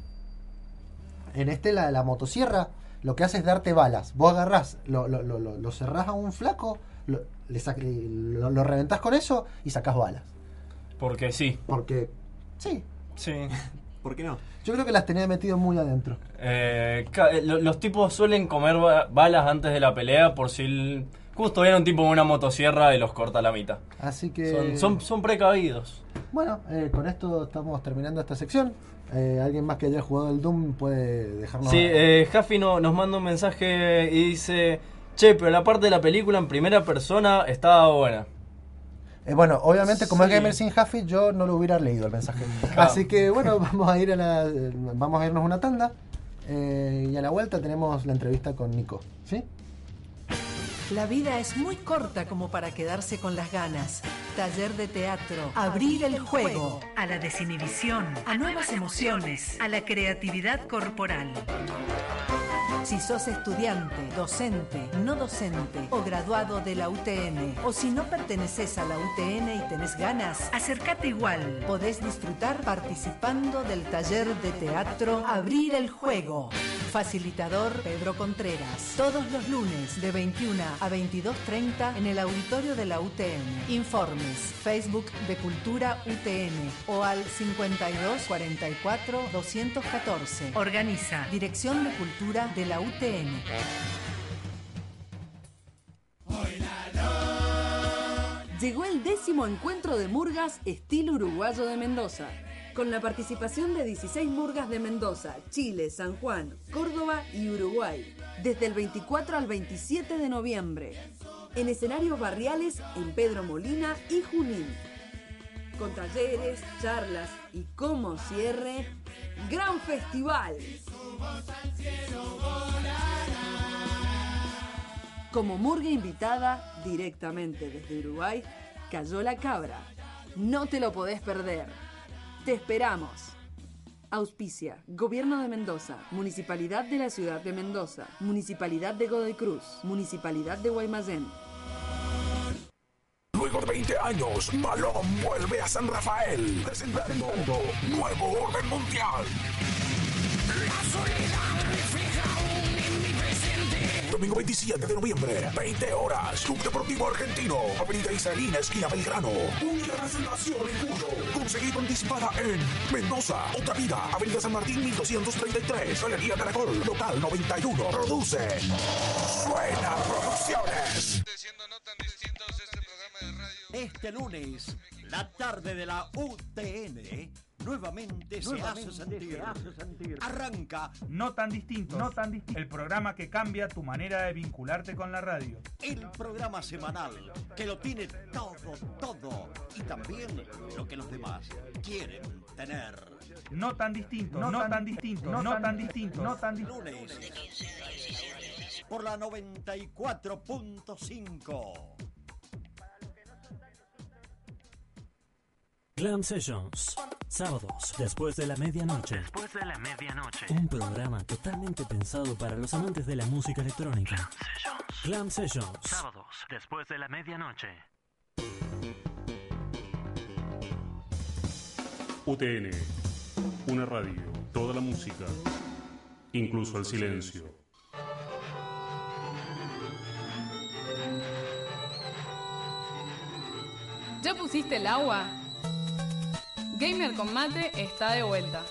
Speaker 6: en este la, la motosierra lo que hace es darte balas. Vos agarrás, lo, lo, lo, lo, lo cerrás a un flaco, lo, le sac- lo, lo reventás con eso y sacás balas.
Speaker 7: Porque sí.
Speaker 6: Porque, sí,
Speaker 7: Sí.
Speaker 8: ¿Por qué no?
Speaker 6: yo creo que las tenía metido muy adentro.
Speaker 7: Eh, ca- eh, lo- los tipos suelen comer ba- balas antes de la pelea por si el- justo viene un tipo con una motosierra y los corta a la mitad.
Speaker 6: Así que,
Speaker 7: Son, son, son precavidos.
Speaker 6: bueno, eh, con esto estamos terminando esta sección. Eh, alguien más que haya jugado el Doom puede dejarnos...
Speaker 7: Sí, eh, Jaffi no- nos manda un mensaje y dice: che, pero la parte de la película en primera persona estaba buena.
Speaker 6: Eh, bueno, obviamente como
Speaker 7: Sí.
Speaker 6: es Gamer sin Huffy, yo no lo hubiera leído el mensaje.
Speaker 7: Claro.
Speaker 6: Así que bueno, vamos a ir a la, eh, vamos a irnos una tanda eh, y a la vuelta tenemos la entrevista con Nico, ¿sí?
Speaker 3: La vida es muy corta como para quedarse con las ganas. Taller de teatro. Abrir el juego. A la desinhibición. A nuevas emociones. A la creatividad corporal. Si sos estudiante, docente, no docente o graduado de la U T N, o si no perteneces a la U T N y tenés ganas, acércate igual. Podés disfrutar participando del taller de teatro Abrir el Juego. Facilitador Pedro Contreras. Todos los lunes de veintiuna a veintidós treinta en el auditorio de la U T N. Informes, Facebook de Cultura U T N o al cincuenta y dos cuarenta y cuatro doscientos catorce. Organiza Dirección de Cultura de la U T N.
Speaker 9: Llegó el décimo encuentro de murgas estilo uruguayo de Mendoza, con la participación de dieciséis murgas de Mendoza, Chile, San Juan, Córdoba y Uruguay, desde el veinticuatro al veintisiete de noviembre, en escenarios barriales en Pedro Molina y Junín, con talleres, charlas y como cierre, gran festival. Como murga invitada, directamente desde Uruguay, Cayó la Cabra. No te lo podés perder. Te esperamos. Auspicia, Gobierno de Mendoza, Municipalidad de la Ciudad de Mendoza, Municipalidad de Godoy Cruz, Municipalidad de Guaymallén.
Speaker 1: Luego de veinte años, Malón vuelve a San Rafael, presentando Nuevo Orden Mundial. La soledad refleja aún en mi presente. Domingo veintisiete de noviembre, veinte horas, Club Deportivo Argentino, Avenida Isalina, esquina Belgrano. Única reservación en Cuyo. Conseguido en Dispara en Mendoza, Otra Vida, Avenida San Martín mil doscientos treinta y tres, Galería Caracol, local noventa y uno. Produce Suena Producciones.
Speaker 10: Este lunes, la tarde de la U T N nuevamente, se, hace sentir. se hace sentir. Arranca
Speaker 11: No tan distinto, no tan distinto. El programa que cambia tu manera de vincularte con la radio.
Speaker 10: el programa semanal que lo tiene todo, todo y también lo que los demás quieren tener.
Speaker 11: No tan distinto, no, no tan distinto, no, no tan distinto, no tan distinto.
Speaker 10: Lunes por la noventa y cuatro punto cinco.
Speaker 12: Clam Sessions, sábados, después de la medianoche.
Speaker 13: Después de la medianoche.
Speaker 12: Un programa totalmente pensado para los amantes de la música electrónica.
Speaker 13: Clam Sessions.
Speaker 12: Clam Sessions.
Speaker 13: Sábados, después de la medianoche.
Speaker 4: U T N, una radio, toda la música, incluso el silencio.
Speaker 5: ¿Ya pusiste el agua? Gamer con Mate está de vuelta.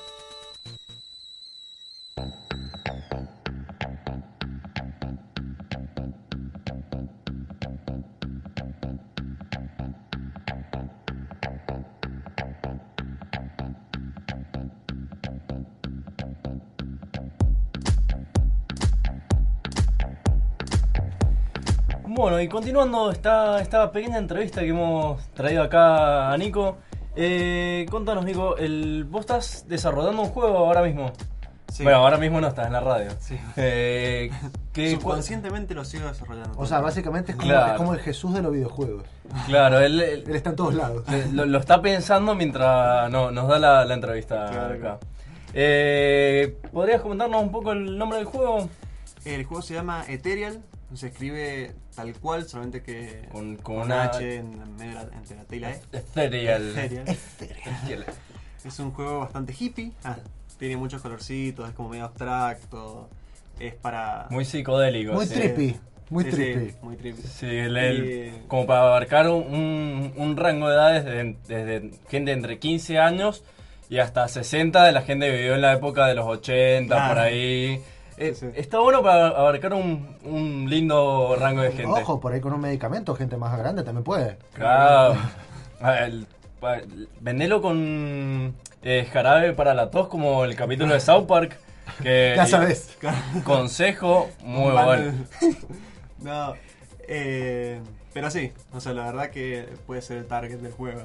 Speaker 7: Bueno, y continuando esta, esta pequeña entrevista que hemos traído acá a Nico, eh, contanos, Nico, el, vos estás desarrollando un juego ahora mismo. Sí. Bueno, ahora mismo no estás en la radio.
Speaker 8: Sí.
Speaker 7: Eh, ¿qué,
Speaker 8: Subconscientemente lo sigo desarrollando.
Speaker 6: O sea, básicamente es como,
Speaker 7: claro.
Speaker 6: es como el Jesús de los videojuegos.
Speaker 7: Claro, él, él,
Speaker 6: él está en todos lados.
Speaker 7: Lo, lo está pensando mientras no, nos da la, la entrevista
Speaker 8: claro,
Speaker 7: acá.
Speaker 8: Claro.
Speaker 7: Eh, ¿Podrías comentarnos un poco el nombre del juego?
Speaker 8: El juego se llama Ethereal. Se escribe tal cual, solamente que
Speaker 7: con, con,
Speaker 8: con
Speaker 7: una
Speaker 8: H en medio de la, entre la T y la E.
Speaker 7: Ethereal.
Speaker 8: Ethereal. Ethereal. Es un juego bastante hippie. Ah, tiene muchos colorcitos, es como medio abstracto. Es para...
Speaker 7: Muy psicodélico.
Speaker 6: Muy
Speaker 7: sí.
Speaker 6: trippy. Muy
Speaker 8: sí,
Speaker 6: trippy.
Speaker 8: Sí, muy trippy.
Speaker 7: Sí, el, el,
Speaker 8: y...
Speaker 7: como para abarcar un, un rango de edades desde, desde gente entre quince años y hasta sesenta de la gente que vivió en la época de los ochenta, ah. por ahí. Eh, sí, sí. Está bueno para abarcar un, un lindo rango de gente.
Speaker 6: Ojo, por ahí con un medicamento, gente más grande también puede.
Speaker 7: Claro. el, el, vendelo con eh, jarabe para la tos, como el capítulo de South Park. Que,
Speaker 6: ya sabes.
Speaker 7: Consejo muy bueno.
Speaker 8: No, eh, pero sí, o sea, la verdad que puede ser el target del juego.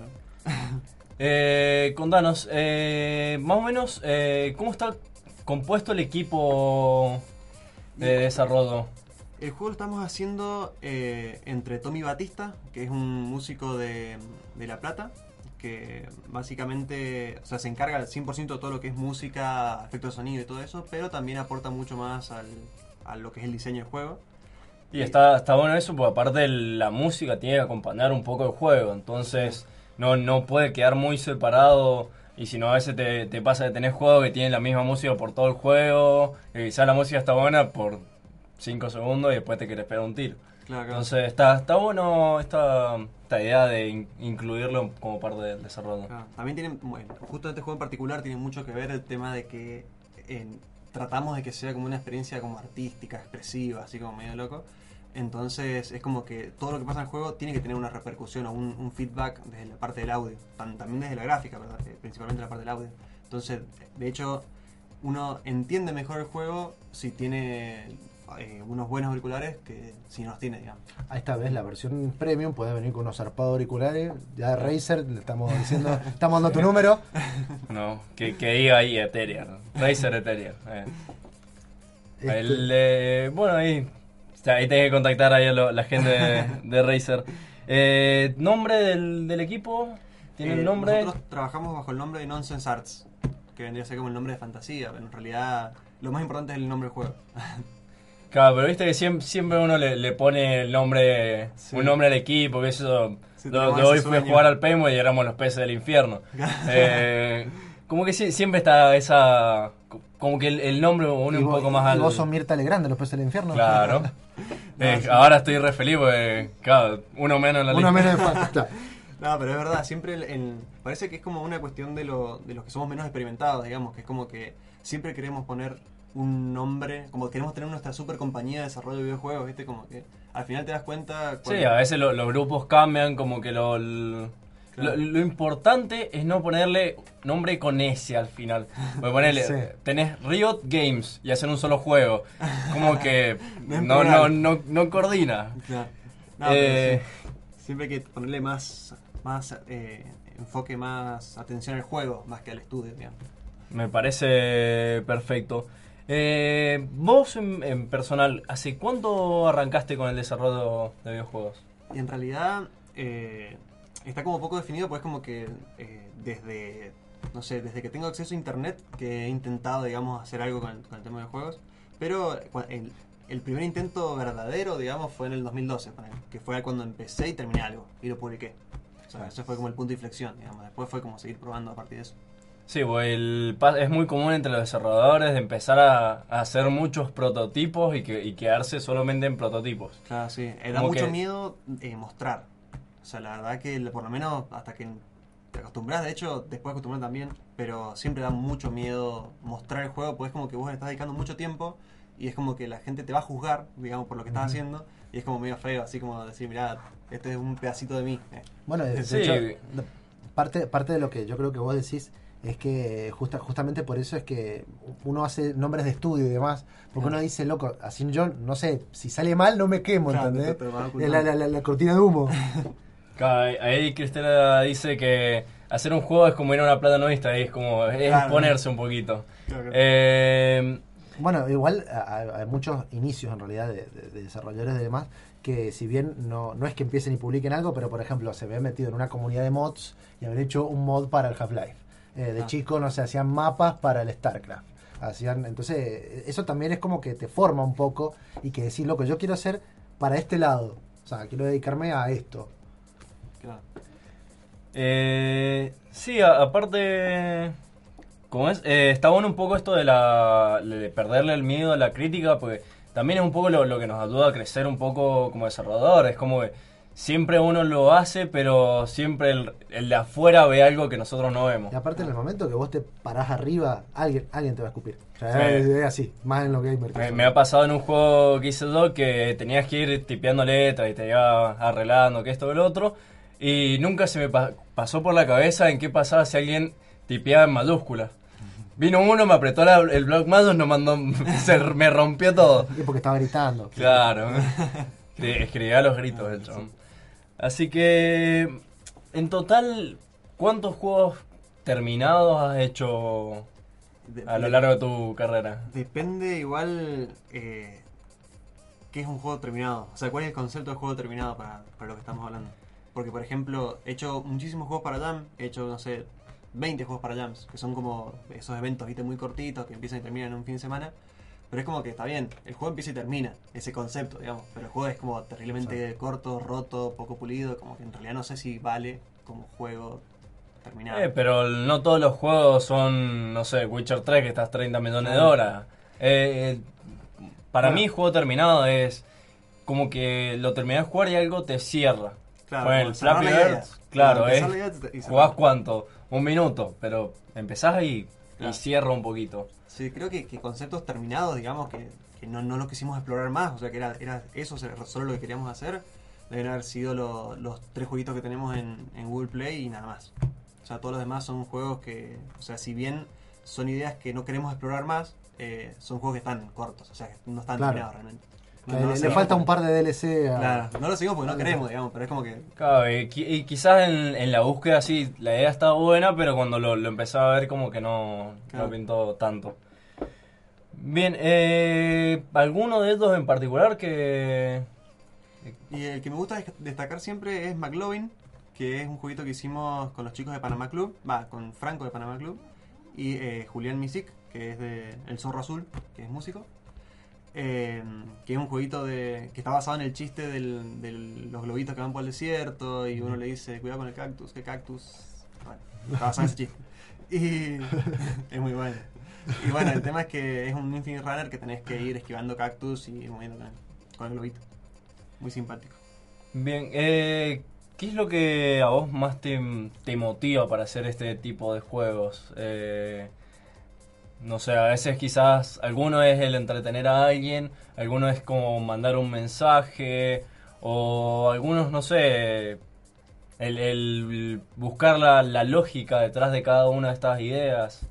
Speaker 7: eh, contanos, eh, más o menos, eh, ¿cómo está compuesto el equipo de desarrollo?
Speaker 8: El juego lo estamos haciendo eh, entre Tommy Batista, que es un músico de, de La Plata, que básicamente, o sea, se encarga al cien por ciento de todo lo que es música, efectos de sonido y todo eso, pero también aporta mucho más al, a lo que es el diseño del juego.
Speaker 7: Y está, está bueno eso, porque aparte de la música tiene que acompañar un poco el juego, entonces no, no puede quedar muy separado. Y si no, a veces te, te pasa de tener juegos que tienen la misma música por todo el juego, y quizás la música está buena por cinco segundos y después te querés pegar un tiro.
Speaker 8: Claro, claro.
Speaker 7: Entonces está, está bueno esta, esta idea de in, incluirlo como parte del desarrollo.
Speaker 8: Claro. También tiene, bueno, justo este juego en particular tiene mucho que ver el tema de que eh, tratamos de que sea como una experiencia como artística, expresiva, así como medio loco. Entonces es como que todo lo que pasa en el juego tiene que tener una repercusión o un, un feedback desde la parte del audio, también desde la gráfica, ¿verdad? Principalmente la parte del audio. Entonces, de hecho, uno entiende mejor el juego si tiene eh, unos buenos auriculares que si no los tiene, digamos.
Speaker 6: A esta vez la versión premium puede venir con unos zarpados auriculares. Ya de Razer le estamos diciendo, estamos dando tu número.
Speaker 7: No, que, que diga ahí Ethereal, Razer Ethereal. Eh.
Speaker 6: Este...
Speaker 7: El, eh, bueno, ahí... Ahí tenés que contactar ahí a lo, la gente de, de Razer. Eh, ¿Nombre del, del equipo? ¿Tiene
Speaker 8: eh,
Speaker 7: el nombre?
Speaker 8: Nosotros trabajamos bajo el nombre de Nonsense Arts, que vendría a ser como el nombre de fantasía, pero en realidad lo más importante es el nombre del juego.
Speaker 7: Claro, pero viste que siempre, siempre uno le, le pone el nombre, sí. un nombre al equipo, que eso... Sí, lo, yo hoy fui a jugar al Paintball y éramos los peces del infierno. eh, como que sí, siempre está esa... Como que el, el nombre une un
Speaker 6: vos,
Speaker 7: poco más al...
Speaker 6: Y vos sos Mirta Legrand de los peces del infierno.
Speaker 7: Claro. eh, no, ahora estoy re feliz porque, claro, uno menos en la
Speaker 6: uno
Speaker 7: lista.
Speaker 6: Uno menos de falta.
Speaker 8: No, pero es verdad, siempre el, el, parece que es como una cuestión de, lo, de los que somos menos experimentados, digamos, que es como que siempre queremos poner un nombre, como queremos tener nuestra super compañía de desarrollo de videojuegos, ¿viste? Como que al final te das cuenta...
Speaker 7: Cuando... Sí, a veces lo, los grupos cambian, como que lo... lo... Claro. Lo, lo importante es no ponerle nombre con S al final. Ponerle, sí. Tenés Riot Games y hacer un solo juego. Como que no, no, no, no coordina.
Speaker 8: Claro. No, eh, sí. Siempre hay que ponerle más, más eh, enfoque, más atención al juego, más que al estudio, digamos.
Speaker 7: Me parece perfecto. Eh, vos en, en personal, ¿hace cuánto arrancaste con el desarrollo de videojuegos?
Speaker 8: Y en realidad... Eh, está como poco definido, pues como que eh, desde, no sé, desde que tengo acceso a internet que he intentado, digamos, hacer algo con el, con el tema de juegos, pero el, el primer intento verdadero, digamos, fue en el dos mil doce, que fue cuando empecé y terminé algo, y lo publiqué. O sea, eso fue como el punto de inflexión, digamos, después fue como seguir probando a partir de eso.
Speaker 7: Sí, pues el, es muy común entre los desarrolladores de empezar a, a hacer muchos prototipos y, que, y quedarse solamente en prototipos.
Speaker 8: Claro, sí, eh, da mucho que... miedo eh, mostrar. O sea, la verdad que por lo menos hasta que te acostumbras, de hecho, después acostumbras también, pero siempre da mucho miedo mostrar el juego, porque es como que vos le estás dedicando mucho tiempo y es como que la gente te va a juzgar, digamos, por lo que estás haciendo, y es como medio feo, así como decir, mirá, este es un pedacito de mí. Eh.
Speaker 6: Bueno, de,
Speaker 7: Sí.
Speaker 6: de hecho, parte, parte de lo que yo creo que vos decís es que justa, justamente por eso es que uno hace nombres de estudio y demás, porque uno dice, loco, así yo, no sé, si sale mal no me quemo,
Speaker 8: Claro,
Speaker 6: ¿entendés?
Speaker 8: te- te va a ocultar.
Speaker 6: Es la, la, la, la cortina de humo.
Speaker 7: Claro, ahí Cristela dice que hacer un juego es como ir a una plata nudista, es como es
Speaker 6: Claro.
Speaker 7: exponerse un poquito.
Speaker 6: Claro.
Speaker 7: Eh,
Speaker 6: Bueno, igual hay, hay muchos inicios en realidad de, de- de desarrolladores y demás que si bien no, no es que empiecen y publiquen algo, pero por ejemplo se ven metido en una comunidad de mods y haber hecho un mod para el Half-Life. Eh, de
Speaker 8: Ah.
Speaker 6: chico, no sé, hacían mapas para el StarCraft. Hacían, entonces, eso también es como que te forma un poco y que decís, loco, yo quiero hacer para este lado. O sea, quiero dedicarme a esto.
Speaker 8: Claro.
Speaker 7: Eh, sí, a- aparte, como es, eh, está bueno un poco esto de la de perderle el miedo a la crítica, porque también es un poco lo, lo que nos ayuda a crecer un poco como desarrolladores. Es como que siempre uno lo hace, pero siempre el, el de afuera ve algo que nosotros no vemos.
Speaker 6: Y aparte, en el momento que vos te parás arriba, alguien alguien te va a escupir. O sea,
Speaker 7: Sí.
Speaker 6: es, es así, más en los gamers.
Speaker 7: Me, me ha pasado en un juego que hice yo que tenías que ir tipeando letras y te iba arreglando que esto que lo otro. Y nunca se me pa- pasó por la cabeza en qué pasaba si alguien tipeaba en mayúsculas. Vino uno, me apretó la- el block más, nos mandó, se, me rompió todo.
Speaker 6: Y porque estaba gritando.
Speaker 7: Claro. Escri- Escribía los gritos el chabón. Así que, en total, ¿cuántos juegos terminados has hecho a lo largo de tu carrera?
Speaker 8: Depende igual eh, qué es un juego terminado. O sea, cuál es el concepto de juego terminado para, para lo que estamos hablando. Porque, por ejemplo, he hecho muchísimos juegos para Jam. He hecho, no sé, veinte juegos para Jams. Que son como esos eventos, viste, muy cortitos que empiezan y terminan en un fin de semana. Pero es como que está bien, el juego empieza y termina, ese concepto, digamos. Pero el juego es como terriblemente
Speaker 6: Sí.
Speaker 8: corto, roto, poco pulido. Como que en realidad no sé si vale como juego terminado.
Speaker 7: Eh, pero no todos los juegos son, no sé, Witcher tres que estás treinta millones de horas. Eh, eh, para
Speaker 8: Bueno.
Speaker 7: mí, juego terminado es como que lo terminás de jugar y algo te cierra.
Speaker 8: Claro,
Speaker 7: Bueno,
Speaker 8: como
Speaker 7: el
Speaker 8: cerrar
Speaker 7: Flappy
Speaker 8: la idea.
Speaker 7: Bird, claro,
Speaker 8: Como
Speaker 7: es.
Speaker 8: empezar la idea y cerrar.
Speaker 7: ¿Jugás cuánto? Un minuto, pero empezás y,
Speaker 8: Claro.
Speaker 7: y cierra un poquito.
Speaker 8: Sí, creo que, que conceptos terminados, digamos, que, que no, no lo quisimos explorar más, o sea, que era, era eso, solo lo que queríamos hacer, deben haber sido lo- los tres jueguitos que tenemos en, en Google Play y nada más. O sea, todos los demás son juegos que, o sea, si bien son ideas que no queremos explorar más, eh, son juegos que están cortos, o sea, que no están
Speaker 6: Claro.
Speaker 8: terminados realmente.
Speaker 6: Que
Speaker 8: No- no
Speaker 6: le,
Speaker 8: lo
Speaker 6: le
Speaker 8: seguimos
Speaker 6: falta un
Speaker 8: porque-
Speaker 6: par de D L C a...
Speaker 8: Claro, no lo seguimos porque no queremos, digamos, pero es como que...
Speaker 7: Claro, y, qui- y quizás en, en la búsqueda sí, la idea estaba buena, pero cuando lo, lo empezaba a ver como que no,
Speaker 8: Claro.
Speaker 7: no pintó tanto. Bien, eh, ¿alguno de ellos en particular que...?
Speaker 8: Y el que me gusta des- destacar siempre es McLovin, que es un jueguito que hicimos con los chicos de Panamá Club, va, con Franco de Panamá Club, y eh, Julián Misic, que es de El Zorro Azul, que es músico, eh, que es un jueguito de que está basado en el chiste del- de los globitos que van por el desierto, y uno le dice, cuidado con el cactus, ¿qué cactus? Bueno, está basado en ese chiste. Y es muy bueno. Y bueno, el tema es que es un Infinite Runner que tenés que ir esquivando cactus y ir moviendo con el, con el globito. Muy simpático.
Speaker 7: Bien, eh, ¿qué es lo que a vos más te, te motiva para hacer este tipo de juegos? Eh, no sé, a veces quizás alguno es el entretener a alguien, alguno es como mandar un mensaje, o algunos, no sé, el, el buscar la, la lógica detrás de cada una de estas ideas.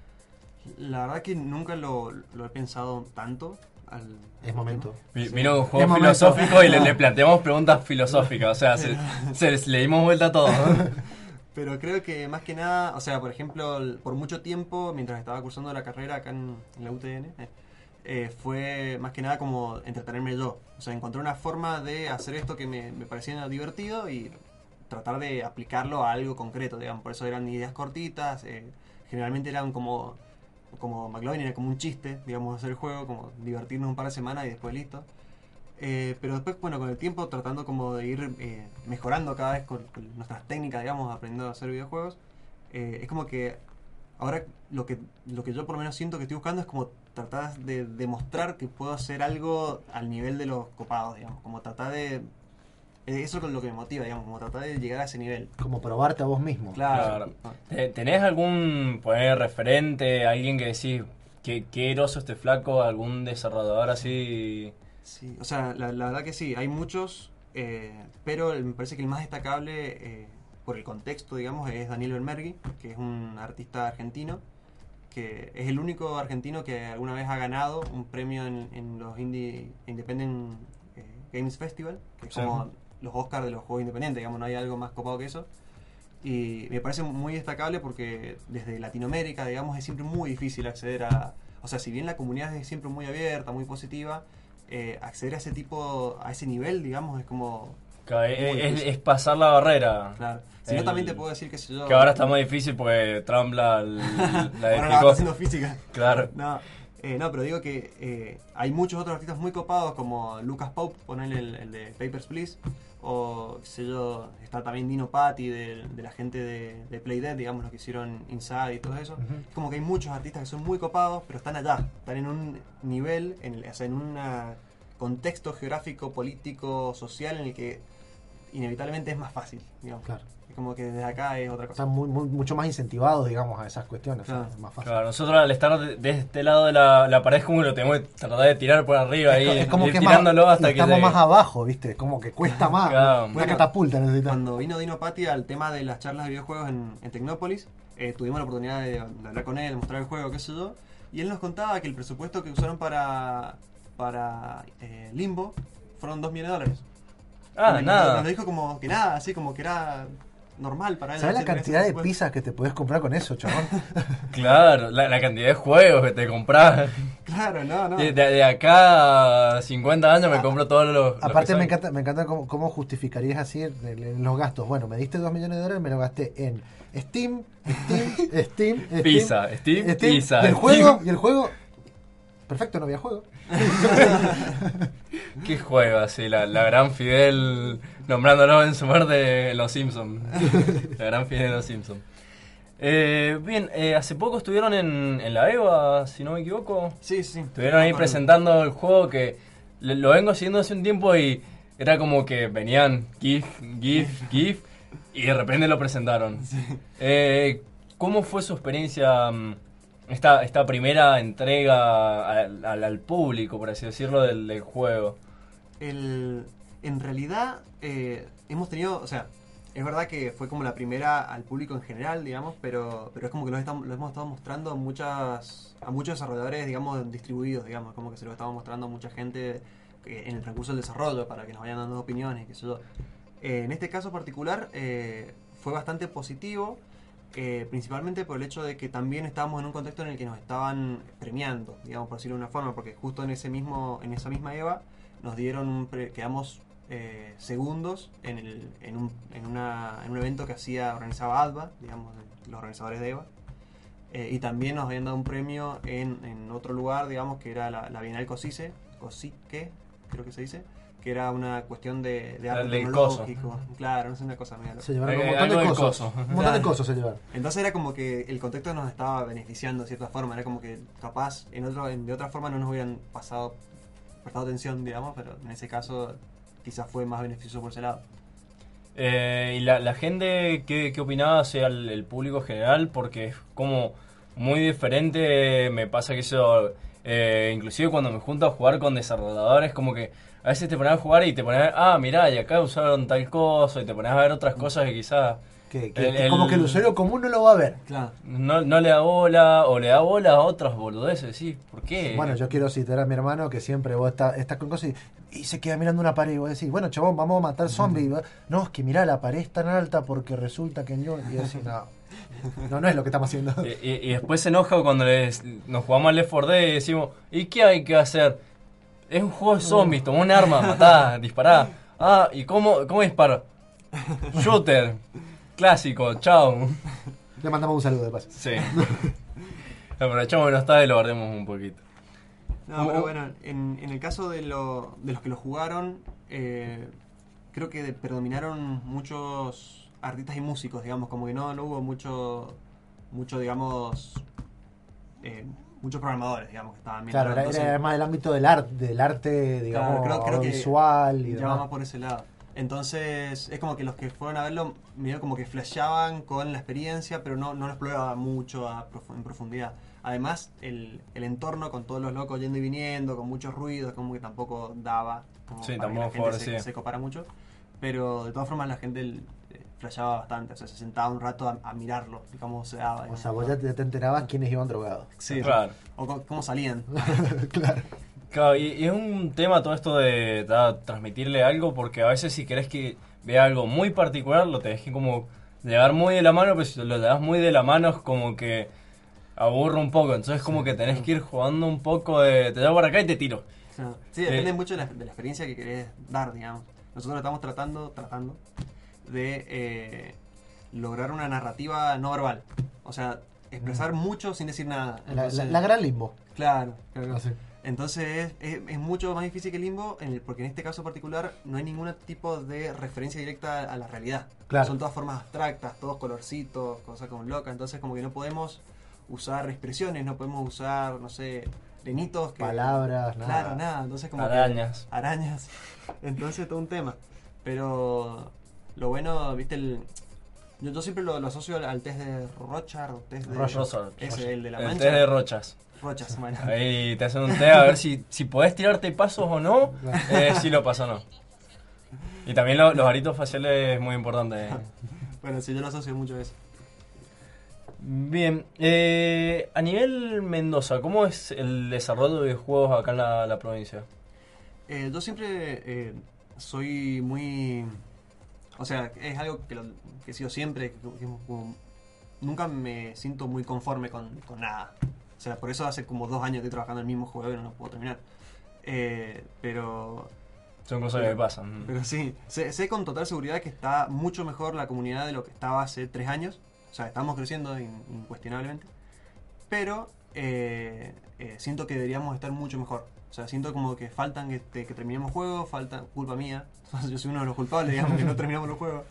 Speaker 8: La verdad que nunca lo, lo he pensado tanto. Al,
Speaker 6: Es momento.
Speaker 7: Vi-
Speaker 8: Sí.
Speaker 7: Vino un
Speaker 6: Es
Speaker 7: juego
Speaker 6: momento.
Speaker 7: filosófico y le, le planteamos preguntas filosóficas, o sea, se, se- le dimos vuelta a todo.
Speaker 8: Pero creo que más que nada, o sea, por ejemplo, el- por mucho tiempo, mientras estaba cursando la carrera acá en, en la U T N, eh, eh, fue más que nada como entretenerme yo. O sea, encontré una forma de hacer esto que me, me parecía divertido y tratar de aplicarlo a algo concreto, digamos. Por eso eran ideas cortitas, eh, generalmente eran como, como McLovin era como un chiste, digamos, hacer el juego, como divertirnos un par de semanas y después listo. Eh, pero después, bueno, con el tiempo tratando como de ir eh, mejorando cada vez con, con nuestras técnicas, digamos, aprendiendo a hacer videojuegos, eh, es como que ahora lo que lo que yo por lo menos siento que estoy buscando es como tratar de demostrar que puedo hacer algo al nivel de los copados, digamos, como tratar de eso es lo que me motiva, digamos, como tratar de llegar a ese nivel.
Speaker 6: Como probarte a vos mismo.
Speaker 8: Claro.
Speaker 7: Claro. ¿Tenés algún poner referente, alguien que decís, qué, qué groso este flaco, algún desarrollador así?
Speaker 8: Sí, o sea, la, la verdad que sí, hay muchos, eh, pero me parece que el más destacable, eh, por el contexto, digamos, es Daniel Bermergui, que es un artista argentino, que es el único argentino que alguna vez ha ganado un premio en, en los Indie Independent eh, Games Festival, que es
Speaker 7: Sí.
Speaker 8: como los Oscars de los juegos independientes, digamos, no hay algo más copado que eso. Y me parece muy destacable porque desde Latinoamérica, digamos, es siempre muy difícil acceder a... O sea, si bien la comunidad es siempre muy abierta, muy positiva, eh, acceder a ese tipo, a ese nivel, digamos, es como...
Speaker 7: Claro,
Speaker 8: muy
Speaker 7: es, es-
Speaker 8: difícil.
Speaker 7: es pasar la barrera.
Speaker 8: Claro. Si no,
Speaker 7: El-
Speaker 8: también te puedo decir que si yo...
Speaker 7: Que ahora está más difícil porque Trump la, la, la
Speaker 8: Ahora la
Speaker 7: despicó.
Speaker 8: está haciendo física.
Speaker 7: Claro.
Speaker 8: No, eh, no, pero digo que eh, hay muchos otros artistas muy copados como Lucas Pope, ponele el, el de Papers, Please, o qué sé yo, está también Dino Patti de, de la gente de, de Play Dead, digamos, los que hicieron Inside y todo eso.
Speaker 6: Ujú.
Speaker 8: Es como que hay muchos artistas que son muy copados, pero están allá, están en un nivel, en, el- o sea, en un contexto geográfico, político, social en el que inevitablemente es más fácil, digamos.
Speaker 6: Claro.
Speaker 8: Es como que desde acá es otra cosa.
Speaker 6: Están muy, muy- mucho más incentivados, digamos, a esas cuestiones.
Speaker 8: Claro.
Speaker 6: O sea, es más fácil.
Speaker 7: Claro, nosotros al estar de, de este lado de la, la pared es como que lo tenemos que tratar de tirar por arriba
Speaker 6: Es, co-
Speaker 7: y
Speaker 6: es como
Speaker 7: ir
Speaker 6: que es
Speaker 7: tirándolo
Speaker 6: más,
Speaker 7: hasta
Speaker 6: y
Speaker 7: que
Speaker 6: estamos
Speaker 7: llegue.
Speaker 6: más abajo, ¿viste? Como que cuesta más.
Speaker 7: Claro.
Speaker 6: Una
Speaker 8: Bueno,
Speaker 6: catapulta necesitas.
Speaker 8: Cuando vino Dino Patti al tema de las charlas de videojuegos en, en Tecnópolis, eh, tuvimos la oportunidad de, de hablar con él, de mostrar el juego, qué sé yo, y él nos contaba que el presupuesto que usaron para, para eh, Limbo fueron dos millones de dólares.
Speaker 7: Ah,
Speaker 8: Y
Speaker 7: nada.
Speaker 8: Nos lo dijo como que nada, así como que era normal para él.
Speaker 6: ¿Sabes la
Speaker 8: hacer ese
Speaker 6: cantidad de
Speaker 8: presupuesto?
Speaker 6: pizzas que te podés comprar con eso, chabón?
Speaker 7: Claro, la, la cantidad de juegos que te compras.
Speaker 8: Claro, no, no.
Speaker 7: De, de- de acá a cincuenta años me compro todos los. los
Speaker 6: Aparte
Speaker 7: que
Speaker 6: me
Speaker 7: son.
Speaker 6: encanta, me encanta cómo, cómo justificarías así el- el- los gastos. Bueno, me diste dos millones de dólares, me lo gasté en Steam, Steam, Steam, Steam,
Speaker 7: Pizza, Steam, pizza,
Speaker 6: y el
Speaker 7: Steam.
Speaker 6: juego, y el juego. Perfecto, no había juego.
Speaker 7: ¿Qué juego así? La, la gran Fidel nombrándolo en su muerte en Los Simpsons. La gran Fidel de Los Simpsons. Eh, bien, eh, hace poco estuvieron en, en la EVA, si no me equivoco.
Speaker 8: Sí, sí.
Speaker 7: Estuvieron ahí presentando el juego que le- lo vengo siguiendo hace un tiempo y era como que venían GIF, GIF, GIF y de repente lo presentaron. Eh, ¿Cómo fue su experiencia, mm, esta, esta primera entrega al, al- al público, por así decirlo, del, del juego?
Speaker 8: El, en realidad eh, hemos tenido, o sea, es verdad que fue como la primera al público en general, digamos, pero, pero es como que lo, estamos, lo hemos estado mostrando a muchas a muchos desarrolladores, digamos, distribuidos, digamos, como que se lo estamos mostrando a mucha gente eh, en el transcurso del desarrollo para que nos vayan dando opiniones, qué sé yo. Eh, en este caso particular eh, fue bastante positivo, eh, principalmente por el hecho de que también estábamos en un contexto en el que nos estaban premiando, digamos, por decirlo de una forma, porque justo en ese mismo en esa misma EVA nos dieron un pre- quedamos eh, segundos en, el, en, un, en, una, en un evento que hacía organizaba ADVA, digamos, los organizadores de EVA, eh, y también nos habían dado un premio en, en otro lugar, digamos, que era la, la Bienal Cosice, Cosique, creo que se dice, que era una cuestión de, de arte
Speaker 7: El del
Speaker 8: tecnológico, claro, no sé, una cosa media
Speaker 6: Se llevaron
Speaker 7: Eh,
Speaker 6: un montón
Speaker 7: algo
Speaker 6: de
Speaker 7: del
Speaker 6: cosas.
Speaker 7: coso.
Speaker 6: Un montón de cosas se llevaron.
Speaker 8: Entonces era como que el contexto nos estaba beneficiando de cierta forma, era como que capaz en otro, en, de otra forma no nos hubieran pasado, prestado atención, digamos, pero en ese caso quizás fue más beneficioso por ese lado.
Speaker 7: Eh, ¿Y la, la gente qué, qué opinaba hacia el, el público general? Porque es como muy diferente, me pasa que eso, eh, inclusive cuando me junto a jugar con desarrolladores, como que a veces te pones a jugar y te pones a ver, ah, mirá, y acá usaron tal cosa, y te pones a ver otras cosas que quizás...
Speaker 6: Que, que- que como que el usuario común no lo va a ver.
Speaker 8: Claro.
Speaker 7: No, no le da bola, o le da bola a otras boludeces, sí, ¿por qué?
Speaker 6: Bueno, yo quiero citar a mi hermano que siempre vos estás, estás con cosas y, y se queda mirando una pared y vos decís, bueno, chabón, vamos a matar zombies. Y vos, no, es que mirá, la pared es tan alta porque resulta que yo... Y decís, no, no, no es lo que estamos haciendo.
Speaker 7: Y, y- y después se enoja cuando les, nos jugamos al Left four Dead y decimos, ¿y qué hay que hacer? Es un juego de zombies, tomá un arma, matá, dispará. Ah, ¿y cómo, cómo disparo? Shooter, clásico, chao.
Speaker 6: Le mandamos un saludo de paso.
Speaker 7: Sí. Aprovechamos que no está y lo guardemos un poquito.
Speaker 8: No, pero bueno, en, en el caso de, lo, de los que lo jugaron, eh, creo que predominaron muchos artistas y músicos, digamos, como que no, no hubo mucho, mucho digamos, eh, muchos programadores, digamos, que estaban
Speaker 6: Claro, era,
Speaker 8: entonces-
Speaker 6: era más el ámbito del arte, del arte, digamos,
Speaker 8: Claro, creo, creo que
Speaker 6: visual y
Speaker 8: ya
Speaker 6: demás.
Speaker 8: va más por ese lado. Entonces es como que los que fueron a verlo medio como que flasheaban con la experiencia, pero no, no lo exploraban mucho a profu- en profundidad. Además, el, el entorno con todos los locos yendo y viniendo, con muchos ruidos, como que tampoco daba como
Speaker 7: Sí,
Speaker 8: para que
Speaker 7: tampoco
Speaker 8: la gente se,
Speaker 7: favorecía.
Speaker 8: se copara mucho. Pero de todas formas la gente eh, flasheaba bastante, o sea, se sentaba un rato a, a mirarlo, y cómo se daba.
Speaker 6: O
Speaker 8: digamos.
Speaker 6: sea, vos ya te, te enterabas quiénes iban drogados.
Speaker 8: Sí,
Speaker 7: Claro.
Speaker 8: O co- cómo salían.
Speaker 6: Claro.
Speaker 7: Claro, y, y es un tema todo esto de, da- transmitirle algo, porque a veces si querés que vea algo muy particular, lo tenés que como llevar muy de la mano, pero si lo llevas muy de la mano es como que aburre un poco, entonces como que tenés que ir jugando un poco de, te llevo para acá y te tiro.
Speaker 8: Claro. Sí, depende
Speaker 7: Eh,
Speaker 8: mucho de la, de la experiencia que querés dar, digamos. Nosotros estamos tratando, tratando de eh, lograr una narrativa no verbal. O sea, expresar mucho sin decir nada.
Speaker 6: La, la-
Speaker 8: Entonces-
Speaker 6: la gran limbo.
Speaker 8: Claro, claro.
Speaker 6: Ah, sí.
Speaker 8: Entonces es, es- es mucho más difícil que el limbo, en el- porque en este caso particular no hay ningún tipo de referencia directa a la realidad.
Speaker 6: Claro.
Speaker 8: Son todas formas abstractas, todos colorcitos, cosas como locas. Entonces como que no podemos usar expresiones, no podemos usar, no sé, lenitos. Que,
Speaker 6: Palabras, nada.
Speaker 8: Claro, nada. Entonces como que-
Speaker 7: Arañas.
Speaker 8: arañas. Entonces todo un tema. Pero lo bueno, viste, el... Yo, yo siempre lo, lo asocio al, al test de Rochard, o test de...
Speaker 7: Rochard.
Speaker 8: Ese, el de la
Speaker 7: El
Speaker 8: mancha.
Speaker 7: test de Rochas.
Speaker 8: Rochas, bueno.
Speaker 7: Ahí te hacen un test a ver si, si podés tirarte pasos o no, eh, si lo pasó o no. Y también lo- los aritos faciales es muy importante.
Speaker 8: Bueno, sí, yo lo asocio mucho a eso.
Speaker 7: Bien, eh, a nivel Mendoza, ¿cómo es el desarrollo de juegos acá en la, la provincia?
Speaker 8: Eh, yo siempre eh, soy muy... O sea, es algo que, lo, que he sido siempre, que, que como- nunca me siento muy conforme con, con nada. O sea, por eso hace como dos años que estoy trabajando en el mismo juego y no lo puedo terminar. Eh, pero...
Speaker 7: Son cosas que pasan.
Speaker 8: Pero sí, sé, sé con total seguridad que está mucho mejor la comunidad de lo que estaba hace tres años. O sea, estamos creciendo in- incuestionablemente. Pero eh, eh, siento que deberíamos estar mucho mejor. O sea, siento como que faltan que, te- que terminemos juegos, falta culpa mía. Yo soy uno de los culpables, digamos, que no terminamos los juegos.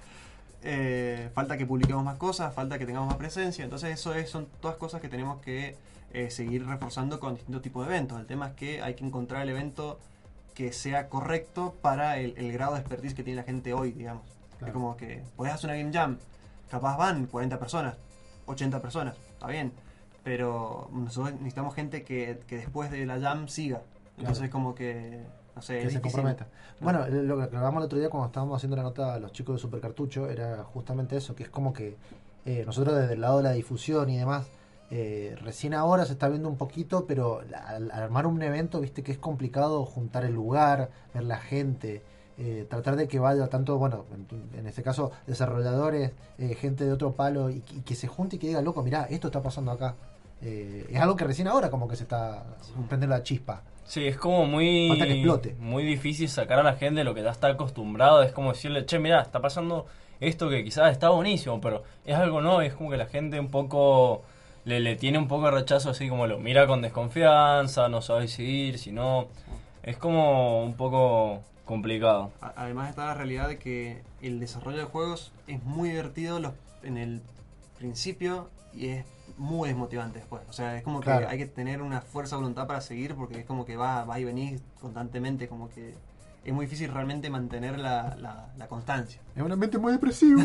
Speaker 8: Eh, falta que publiquemos más cosas, falta que tengamos más presencia. Entonces eso es, son todas cosas que tenemos que eh, seguir reforzando con distintos tipos de eventos. El tema es que hay que encontrar el evento que sea correcto para el, el grado de expertise que tiene la gente hoy, digamos.
Speaker 6: Claro.
Speaker 8: Es como que podés hacer una game jam, capaz van cuarenta personas, ochenta personas, está bien, pero nosotros necesitamos gente que, que después de la jam siga. Entonces
Speaker 6: Claro.
Speaker 8: como que, no sé,
Speaker 6: Que
Speaker 8: es
Speaker 6: se
Speaker 8: difícil.
Speaker 6: comprometa. Bueno, lo que hablábamos el otro día cuando estábamos haciendo la nota a los chicos de Supercartucho era justamente eso, que es como que eh, nosotros desde el lado de la difusión y demás, eh, recién ahora se está viendo un poquito, pero al, al armar un evento, viste que es complicado juntar el lugar, ver la gente, eh, tratar de que vaya tanto, bueno, en, en este caso desarrolladores, eh, gente de otro palo y, y que se junte y que diga, loco, mirá, esto está pasando acá. Eh, es algo que recién ahora como que se está prendiendo la chispa.
Speaker 7: Sí, es como muy,
Speaker 6: Falta que explote.
Speaker 7: muy difícil sacar a la gente de lo que ya está acostumbrado. Es como decirle, che, mirá, está pasando esto que quizás está buenísimo, pero es algo nuevo y es como que la gente un poco le, le tiene un poco de rechazo, así como lo mira con desconfianza, no sabe decidir, si no. Es como un poco complicado.
Speaker 8: A- Además está la realidad de que el desarrollo de juegos es muy divertido los- en el principio y es muy desmotivante después. O sea, es como que
Speaker 6: Claro.
Speaker 8: hay que tener una fuerza de voluntad para seguir porque es como que va, va y venís constantemente, como que es muy difícil realmente mantener la, la, la constancia.
Speaker 6: Es un ambiente muy depresivo.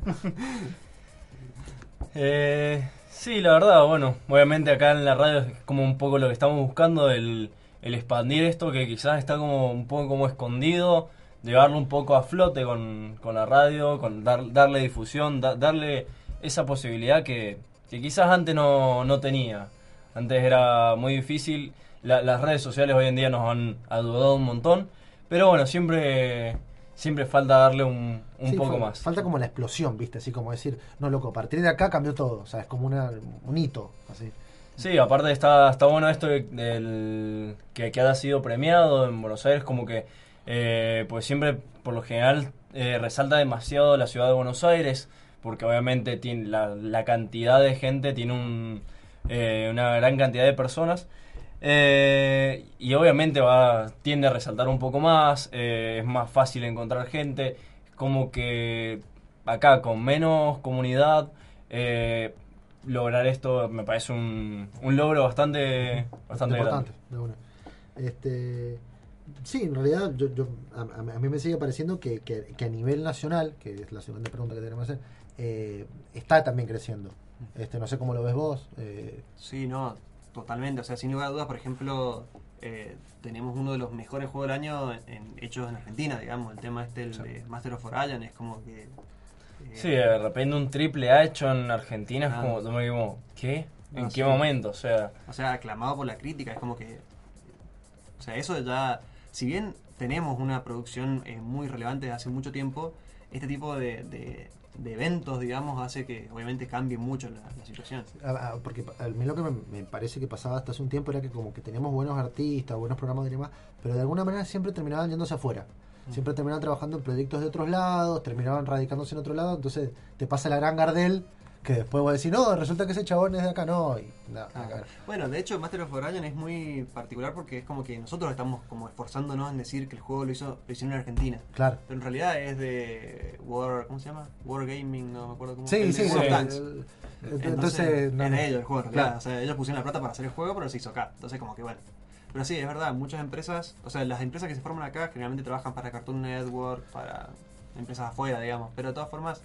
Speaker 7: Eh, sí, la verdad, bueno, obviamente acá en la radio es como un poco lo que estamos buscando, el, el expandir esto que quizás está como un poco como escondido, llevarlo un poco a flote con, con la radio, con dar, darle difusión, da- darle esa posibilidad que, que quizás antes no, no tenía. Antes era muy difícil, la- las redes sociales hoy en día nos han ayudado un montón, pero bueno, siempre, siempre falta darle un, un
Speaker 6: Sí,
Speaker 7: poco
Speaker 6: fal-
Speaker 7: más.
Speaker 6: Falta como la explosión, ¿viste? Así como decir, no, loco, a partir de acá cambió todo. O sea, es como una, un hito, así.
Speaker 7: Sí, aparte está, está bueno esto de- del que, que haya sido premiado en Buenos Aires, como que eh, pues siempre por lo general eh, resalta demasiado la ciudad de Buenos Aires, porque obviamente tiene la, la cantidad de gente, tiene un, eh, una gran cantidad de personas, eh, y obviamente va tiende a resaltar un poco más, eh, es más fácil encontrar gente, como que acá con menos comunidad, eh, lograr esto me parece un, un logro bastante bastante grande.
Speaker 6: importante. De una. Este, Sí, en realidad yo, yo a, a mí me sigue pareciendo que, que, que a nivel nacional, que es la segunda pregunta que tenemos que hacer, eh, está también creciendo. Este, no sé cómo lo ves vos. Eh.
Speaker 8: Sí, no, totalmente. O sea, sin lugar a dudas, por ejemplo, eh, tenemos uno de los mejores juegos del año en, en, hechos en Argentina, digamos. El tema este, el sí. de Master of Orion, es como que... Eh,
Speaker 7: sí, de repente un triple A hecho en Argentina es
Speaker 8: ah,
Speaker 7: como, me digo, ¿qué? ¿En
Speaker 8: no,
Speaker 7: qué
Speaker 8: sí.
Speaker 7: momento? O sea...
Speaker 8: O sea, aclamado por la crítica, es como que... O sea, eso ya... Si bien tenemos una producción eh, muy relevante desde hace mucho tiempo, este tipo de, de, de eventos, digamos, hace que obviamente cambie mucho la, la situación.
Speaker 6: Ah, porque a mí lo que me, me parece que pasaba hasta hace un tiempo era que como que teníamos buenos artistas, buenos programas de demás, pero de alguna manera siempre terminaban yéndose afuera. Siempre terminaban trabajando en proyectos de otros lados, terminaban radicándose en otro lado, entonces te pasa la gran Gardel, que después voy a decir, no, resulta que ese chabón es de acá, no. Y, no
Speaker 8: ah, bueno, de hecho, Master of Orion es muy particular porque es como que nosotros estamos como esforzándonos en decir que el juego lo hizo lo hicieron en Argentina.
Speaker 6: Claro.
Speaker 8: Pero en realidad es de War, ¿cómo se llama? War Gaming, no me acuerdo cómo.
Speaker 6: Sí,
Speaker 8: el
Speaker 6: sí,
Speaker 8: War
Speaker 6: sí.
Speaker 8: Tanks.
Speaker 6: El,
Speaker 8: entonces,
Speaker 6: entonces no,
Speaker 8: es
Speaker 6: no.
Speaker 8: de ellos el juego, en realidad.
Speaker 6: Claro.
Speaker 8: O sea, ellos pusieron la plata para hacer el juego, pero se hizo acá. Entonces, como que bueno. Pero sí, es verdad, muchas empresas, o sea, las empresas que se forman acá generalmente trabajan para Cartoon Network, para empresas afuera, digamos. Pero de todas formas,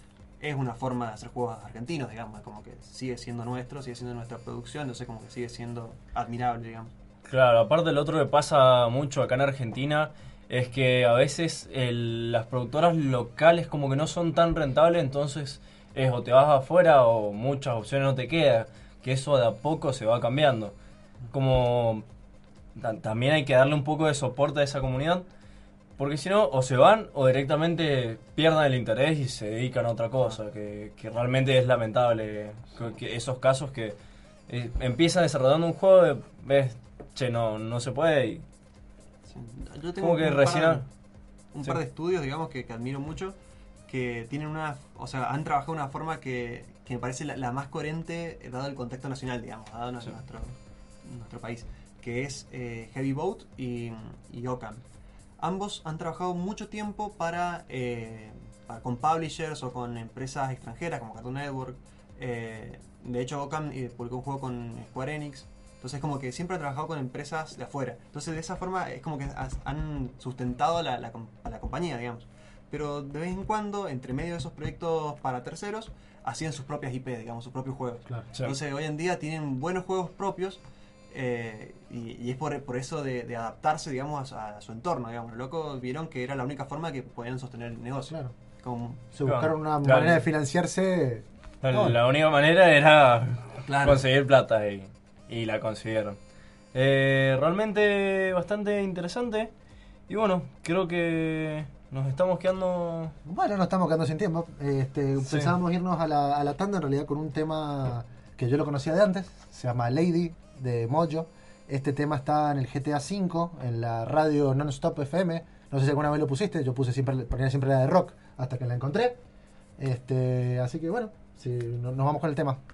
Speaker 8: es una forma de hacer juegos argentinos, digamos, como que sigue siendo nuestro, sigue siendo nuestra producción, entonces como que sigue siendo admirable, digamos.
Speaker 7: Claro, aparte lo otro que pasa mucho acá en Argentina es que a veces el, las productoras locales como que no son tan rentables, entonces es o te vas afuera o muchas opciones no te quedan, que eso de a poco se va cambiando. Como ta, también hay que darle un poco de soporte a esa comunidad, porque si no, o se van o directamente pierdan el interés y se dedican a otra cosa, que, que realmente es lamentable que, que esos casos que eh, empiezan desarrollando un juego, ves, che, no, no se puede y...
Speaker 8: Sí. Yo tengo
Speaker 7: como que
Speaker 8: un,
Speaker 7: recién...
Speaker 8: par, un
Speaker 7: sí.
Speaker 8: par de estudios, digamos, que, que admiro mucho, que tienen una... O sea, han trabajado de una forma que, que me parece la, la más coherente dado el contexto nacional, digamos, dado sí. nuestro, nuestro país, que es eh, Heavy Boat y, y Ocam. Ambos han trabajado mucho tiempo para, eh, para con publishers o con empresas extranjeras como Cartoon Network. Eh, de hecho, Ocam eh, publicó un juego con Square Enix. Entonces, como que siempre han trabajado con empresas de afuera. Entonces, de esa forma, es como que han sustentado la, la, a la compañía, digamos. Pero de vez en cuando, entre medio de esos proyectos para terceros, hacían sus propias I P, digamos, sus propios juegos.
Speaker 6: Claro.
Speaker 8: Entonces, hoy en día tienen buenos juegos propios. Eh, y, y es por, por eso de, de adaptarse, digamos, a, a su entorno, digamos. Los locos vieron que era la única forma que podían sostener el negocio.
Speaker 6: Claro.
Speaker 8: Como,
Speaker 6: Se buscaron una
Speaker 7: claro.
Speaker 6: manera de financiarse.
Speaker 7: La,
Speaker 6: oh.
Speaker 7: la única manera era
Speaker 8: claro.
Speaker 7: conseguir plata y, y la consiguieron. Eh, realmente bastante interesante. Y bueno, creo que nos estamos quedando...
Speaker 6: Bueno, nos estamos quedando sin tiempo. Este,
Speaker 7: sí.
Speaker 6: Pensábamos irnos a la, a la tanda, en realidad, con un tema que yo lo conocía de antes. Se llama Lady, de Mojo. Este tema está en el G T A cinco, en la radio Non-Stop F M. No sé si alguna vez lo pusiste, yo puse siempre, ponía siempre la de rock hasta que la encontré. Este, así que bueno, si, no, nos vamos con el tema.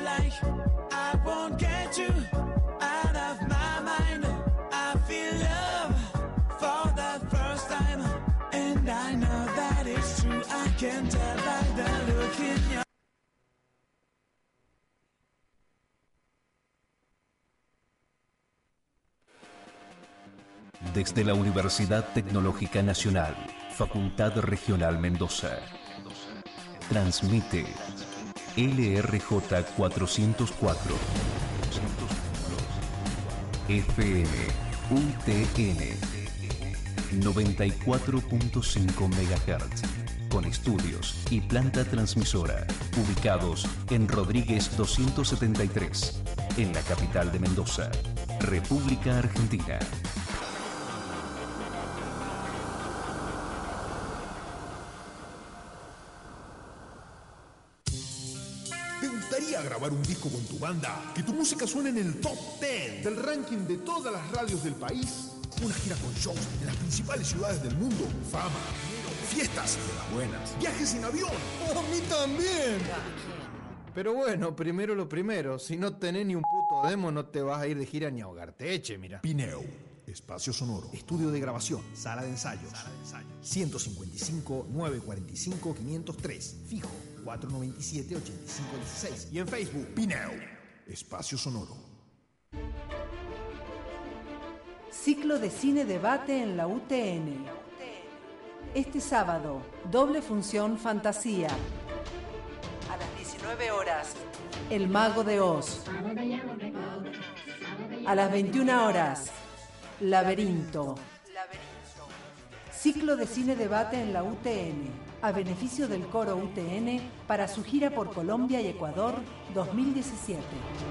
Speaker 14: like I won't get you out of my mind. I feel love for the first time, and I know that it's true. I can tell by the look in your
Speaker 2: Desde la Universidad Tecnológica Nacional, Facultad Regional Mendoza, transmite L R J cuatrocientos cuatro, F M U T N noventa y cuatro punto cinco megahertz, con estudios y planta transmisora, ubicados en Rodríguez doscientos setenta y tres, en la capital de Mendoza, República Argentina.
Speaker 1: ¿Te gustaría grabar un disco con tu banda? Que tu música suene en el top diez del ranking de todas las radios del país. Una gira con shows en las principales ciudades del mundo. Fama, fiestas de las buenas, viajes en avión.
Speaker 15: ¡Oh, a mí también! Pero bueno, primero lo primero. Si no tenés ni un puto demo, no te vas a ir de gira ni a ahogarte. Eche, mira.
Speaker 1: Pineo, espacio sonoro, estudio de grabación, sala de ensayos. ciento cincuenta y cinco, novecientos cuarenta y cinco, quinientos tres. Fijo, cuatrocientos noventa y siete, ochenta y cinco dieciséis. Y en Facebook, Pineo, espacio sonoro.
Speaker 3: Ciclo de cine debate en la U T N. Este sábado, doble función fantasía. A las diecinueve horas, El Mago de Oz. A las veintiuna horas, Laberinto. Ciclo de cine debate en la U T N, a beneficio del coro U T N para su gira por Colombia y Ecuador dos mil diecisiete.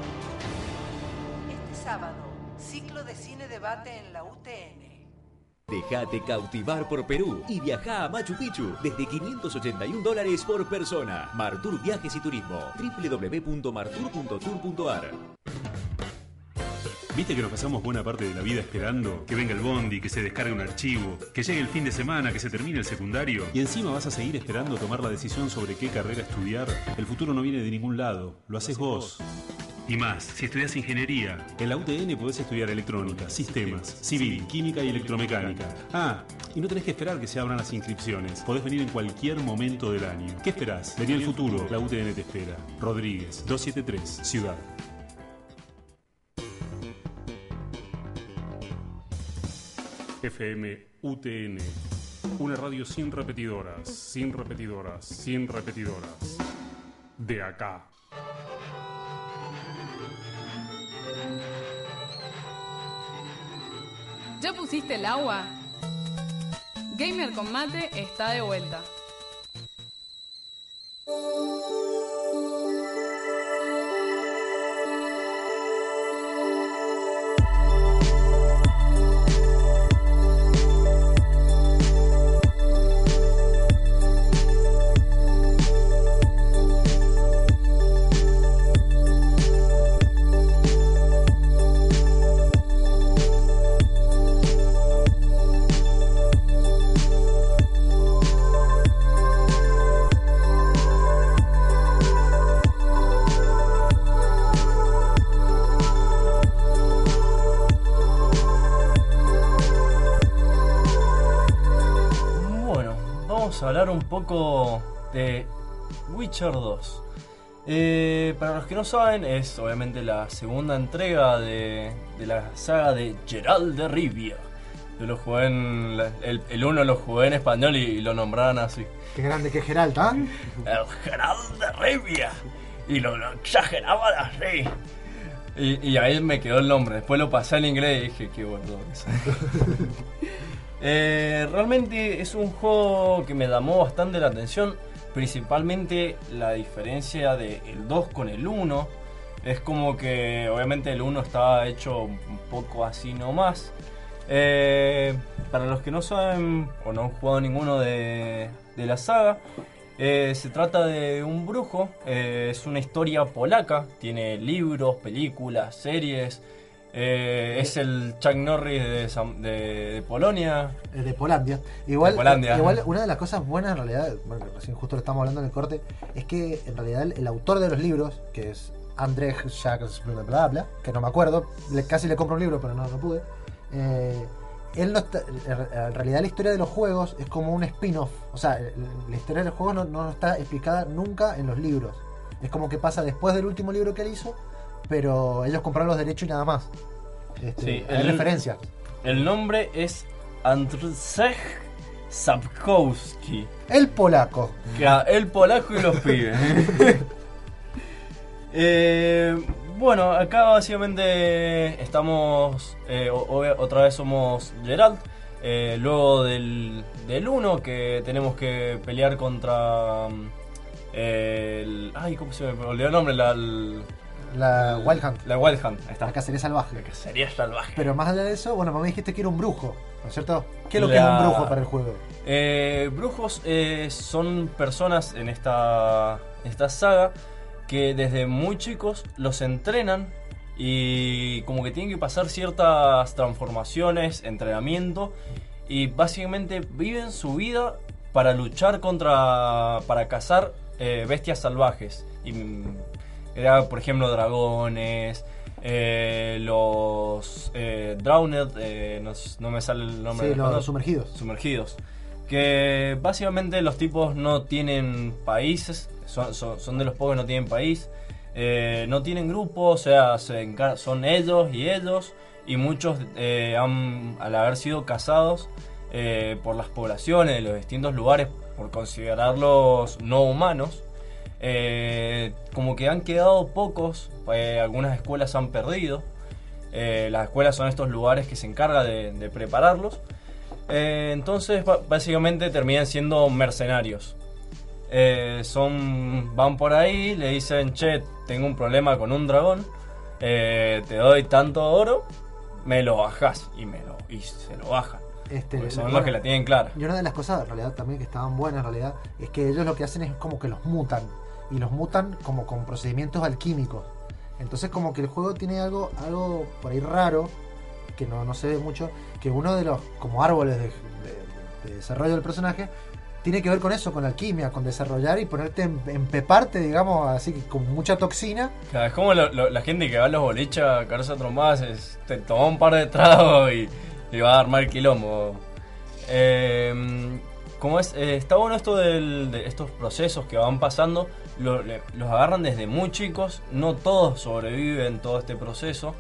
Speaker 3: Este sábado, ciclo de cine debate en la U T N.
Speaker 16: Déjate cautivar por Perú y viaja a Machu Picchu desde quinientos ochenta y un dólares por persona. Martur Viajes y Turismo. doble u doble u doble u punto martur punto tour punto a r.
Speaker 4: ¿Viste que nos pasamos buena parte de la vida esperando que venga el bondi, que se descargue un archivo, que llegue el fin de semana, que se termine el secundario? Y encima vas a seguir esperando tomar la decisión sobre qué carrera estudiar. El futuro no viene de ningún lado, lo haces vos. Y más, si estudias ingeniería, en la U T N podés estudiar electrónica, sistemas, civil, química y electromecánica. Ah, y no tenés que esperar que se abran las inscripciones. Podés venir en cualquier momento del año. ¿Qué esperás? Vení al futuro, la U T N te espera. Rodríguez, doscientos setenta y tres, Ciudad. F M U T N, una radio sin repetidoras, sin repetidoras, sin repetidoras. De acá.
Speaker 5: ¿Ya pusiste el agua? Gamer con Mate está de vuelta.
Speaker 7: Hablar un poco de Witcher dos. Eh, para los que no saben, es obviamente la segunda entrega de, de la saga de Geralt de Rivia. Yo lo jugué en la, el, el uno lo jugué en español y, y lo nombraron así.
Speaker 6: Qué grande que es Geralt, ¿ah?
Speaker 7: El Geralt de Rivia. Y lo, lo exageraban así. Y, y ahí me quedó el nombre. Después lo pasé al inglés y dije, qué bueno eso. Eh, realmente es un juego que me llamó bastante la atención, principalmente la diferencia del dos con el uno. Es como que obviamente el uno estaba hecho un poco así nomás. Eh, para los que no saben o no han jugado ninguno de, de la saga, eh, se trata de un brujo, eh, es una historia polaca, tiene libros, películas, series. Eh, es el Chuck Norris de, de, de Polonia.
Speaker 6: De Polandia. Igual,
Speaker 7: de Polandia.
Speaker 6: Igual una de las cosas buenas en realidad, bueno, recién justo lo estamos hablando en el corte, es que en realidad el, el autor de los libros, que es Andrzej Jacques, bla, bla, bla, que no me acuerdo, le, casi le compro un libro, pero no, no pude. Eh, él no está, en realidad la historia de los juegos es como un spin-off, o sea, la historia de los juegos no, no está explicada nunca en los libros. Es como que pasa después del último libro que él hizo, pero ellos compraron los derechos y nada más. Este,
Speaker 7: Sí,
Speaker 6: hay
Speaker 7: el-
Speaker 6: referencias.
Speaker 7: El nombre es Andrzej Sapkowski.
Speaker 6: El polaco.
Speaker 7: Ya, el polaco y los pibes. Eh, bueno, acá básicamente estamos, eh, o- obvia- otra vez somos Geralt, eh, luego del, del uno que tenemos que pelear contra mm, el... Ay, ¿cómo se me olvidó el nombre? La, el-
Speaker 6: La
Speaker 7: el-
Speaker 6: Wild Hunt.
Speaker 7: La Wild Hunt, ahí está.
Speaker 6: La cacería salvaje.
Speaker 7: La cacería salvaje.
Speaker 6: Pero más allá de eso, bueno, me dijiste que era un brujo, ¿no es cierto? ¿Qué es lo que
Speaker 7: La-
Speaker 6: es un brujo para el juego?
Speaker 7: Eh, brujos eh, son personas en esta, esta saga que desde muy chicos los entrenan y como que tienen que pasar ciertas transformaciones, entrenamiento y básicamente viven su vida para luchar contra, para cazar eh, bestias salvajes. Y, mm, era, por ejemplo, dragones, eh, los eh, Drowned, eh, no, s- no me sale el nombre.
Speaker 6: Sí,
Speaker 7: de
Speaker 6: los
Speaker 7: los
Speaker 6: sumergidos.
Speaker 7: Sumergidos. Que básicamente los tipos no tienen países, son, son, son de los pocos que no tienen país, eh, no tienen grupo, o sea, se encar- son ellos y ellos, y muchos eh, han, al haber sido cazados eh, por las poblaciones de los distintos lugares, por considerarlos no humanos, eh, como que han quedado pocos, eh, algunas escuelas han perdido, eh, las escuelas son estos lugares que se encargan de, de prepararlos. Eh, entonces ba- básicamente terminan siendo mercenarios. Eh, son van por ahí, le dicen, che, tengo un problema con un dragón, eh, te doy tanto oro, me lo bajás y me lo y se lo bajan.
Speaker 6: Este,
Speaker 7: Porque son
Speaker 6: bueno,
Speaker 7: los que la tienen clara.
Speaker 6: Y una de las cosas en realidad también que estaban buenas en realidad es que ellos lo que hacen es como que los mutan. Y los mutan como con procedimientos alquímicos. Entonces como que el juego tiene algo, algo por ahí raro, que no, no se ve mucho, que uno de los como árboles de, de- de desarrollo del personaje tiene que ver con eso, con alquimia, con desarrollar y ponerte en, empeparte, digamos, así que con mucha toxina.
Speaker 7: Claro, es como lo- lo- la gente que va a los boliches a caerse a trompadas, es- te toma un par de tragos y, y va a armar quilombo. Eh, como es, eh, está bueno esto del- de estos procesos que van pasando, lo- le- los agarran desde muy chicos, no todos sobreviven todo este proceso.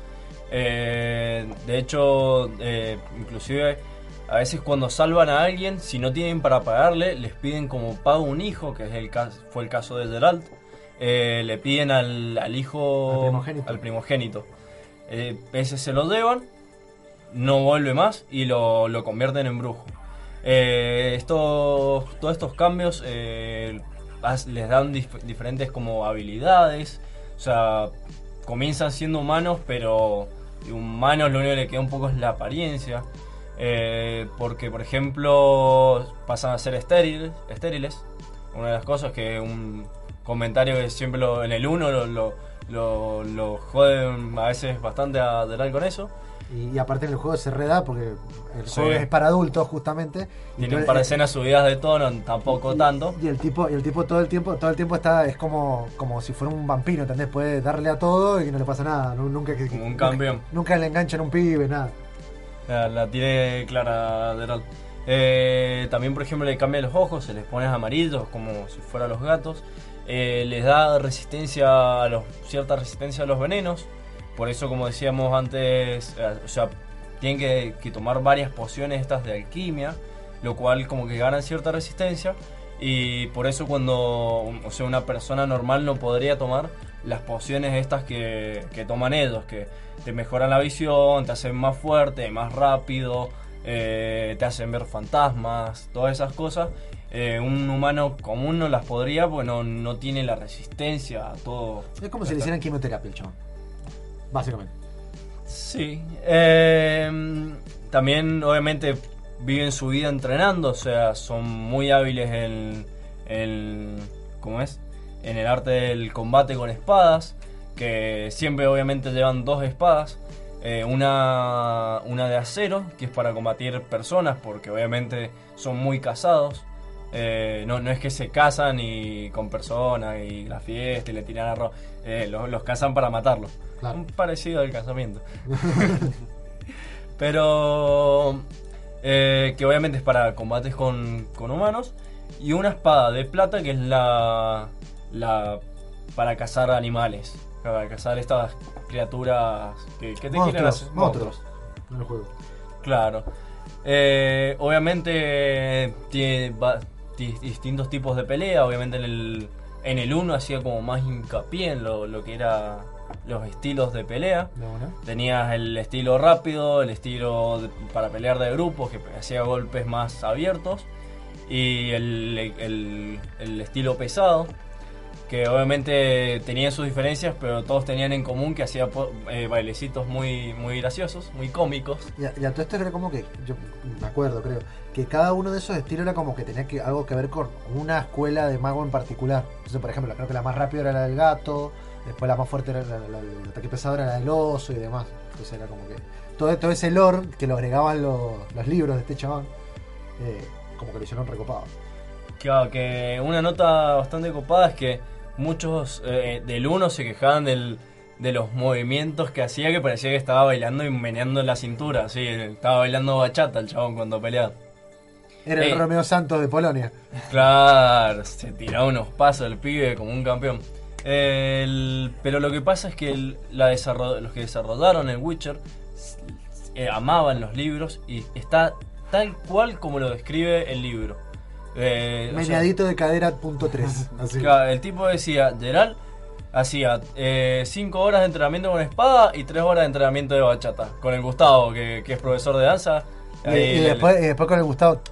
Speaker 7: Eh, de hecho, eh, inclusive a veces cuando salvan a alguien, si no tienen para pagarle, les piden como pago un hijo, que es el caso, fue el caso de Geralt. Eh, le piden al, al hijo,
Speaker 6: Al primogénito.
Speaker 7: al primogénito. Eh, ese se lo llevan, no vuelve más y lo, lo convierten en brujo. Eh, estos, todos estos cambios eh, as- les dan dif- diferentes como habilidades. O sea, comienzan siendo humanos, pero humanos lo único que le queda un poco es la apariencia. Eh, porque, por ejemplo, pasan a ser estériles. estériles. Una de las cosas que un comentario que siempre lo, en el uno lo, lo, lo, lo joden a veces bastante a Deral con eso.
Speaker 6: Y, y aparte en el juego se reda porque el
Speaker 7: Sí.
Speaker 6: juego es para adultos justamente. Y
Speaker 7: Tiene
Speaker 6: todo-
Speaker 7: un par de escenas subidas de tono, tampoco tanto.
Speaker 6: Y el tipo, y el tipo todo el tiempo, todo el tiempo está, es como, como si fuera un vampiro, ¿entendés? Puede darle a todo y que no le pasa nada. nu- Nunca que,
Speaker 7: Como un
Speaker 6: nunca-
Speaker 7: campeón.
Speaker 6: Nunca le enganchan a un pibe, nada.
Speaker 7: La, la tiene clara Geralt. Eh, también, por ejemplo, le cambia los ojos, se les pone amarillos como si fueran los gatos. Eh, les da resistencia a los, cierta resistencia a los venenos. Por eso, como decíamos antes, eh, o sea, tienen que, que tomar varias pociones estas de alquimia, lo cual como que ganan cierta resistencia. Y por eso cuando, o sea, una persona normal no podría tomar las pociones estas que, que toman ellos, que te mejoran la visión, te hacen más fuerte, más rápido, eh, te hacen ver fantasmas, todas esas cosas. Eh, un humano común no las podría porque no, no tiene la resistencia a todo.
Speaker 6: Es como si le hicieran quimioterapia el chabón. Básicamente.
Speaker 7: Sí. Eh, también, obviamente, viven su vida entrenando, o sea, son muy hábiles en, en ¿cómo es? En el arte del combate con espadas, que siempre obviamente llevan dos espadas, eh, una, una de acero, que es para combatir personas, porque obviamente son muy casados, Eh, no, no es que se casan y con personas y la fiesta y le tiran arroz. Eh, los, los casan para matarlos.
Speaker 6: Claro.
Speaker 7: Un parecido al casamiento. Pero eh, que obviamente es para combates con, con humanos. Y una espada de plata que es la, la para cazar animales. Para cazar estas criaturas que, que te
Speaker 6: Monstruos,
Speaker 7: quieren hacer.
Speaker 6: monstruos. En el juego.
Speaker 7: Claro. Eh, obviamente tiene va- di- distintos tipos de pelea. Obviamente en el en el uno hacía como más hincapié en lo, lo que era los estilos de pelea.
Speaker 6: ¿De una?
Speaker 7: Tenías el estilo rápido, el estilo de- para pelear de grupos, que hacía golpes más abiertos, y el, el, el estilo pesado, que obviamente tenía sus diferencias, pero todos tenían en común que hacía po- eh, bailecitos muy, muy graciosos, muy cómicos.
Speaker 6: Y a, y a todo esto era como que, yo me acuerdo, creo, que cada uno de esos estilos era como que tenía que, algo que ver con una escuela de mago en particular. Entonces, por ejemplo, creo que la más rápida era la del gato, después la más fuerte era la, la- el ataque pesado era la del oso y demás. Entonces era como que todo, todo ese lore que lo agregaban los, los libros de este chabón, eh, como que lo hicieron recopado.
Speaker 7: Claro, que una nota bastante copada es que muchos eh, del uno se quejaban del, de los movimientos que hacía, que parecía que estaba bailando y meneando la cintura. Sí, estaba bailando bachata el chabón cuando peleaba.
Speaker 6: Era el
Speaker 7: Eh,
Speaker 6: Romeo Santos de Polonia.
Speaker 7: Claro, se tiraba unos pasos el pibe como un campeón. El- pero lo que pasa es que el- la desarroll- los que desarrollaron el Witcher eh, amaban los libros y está tal cual como lo describe el libro. Eh, o sea,
Speaker 6: Meneadito de cadera punto tres. Así.
Speaker 7: Claro, el tipo decía, Geralt hacía cinco horas de entrenamiento con espada y tres horas de entrenamiento de bachata. Con el Gustavo, que, que es profesor de danza.
Speaker 6: Y,
Speaker 7: ahí
Speaker 6: y
Speaker 7: le-
Speaker 6: después, y después con el Gustavo.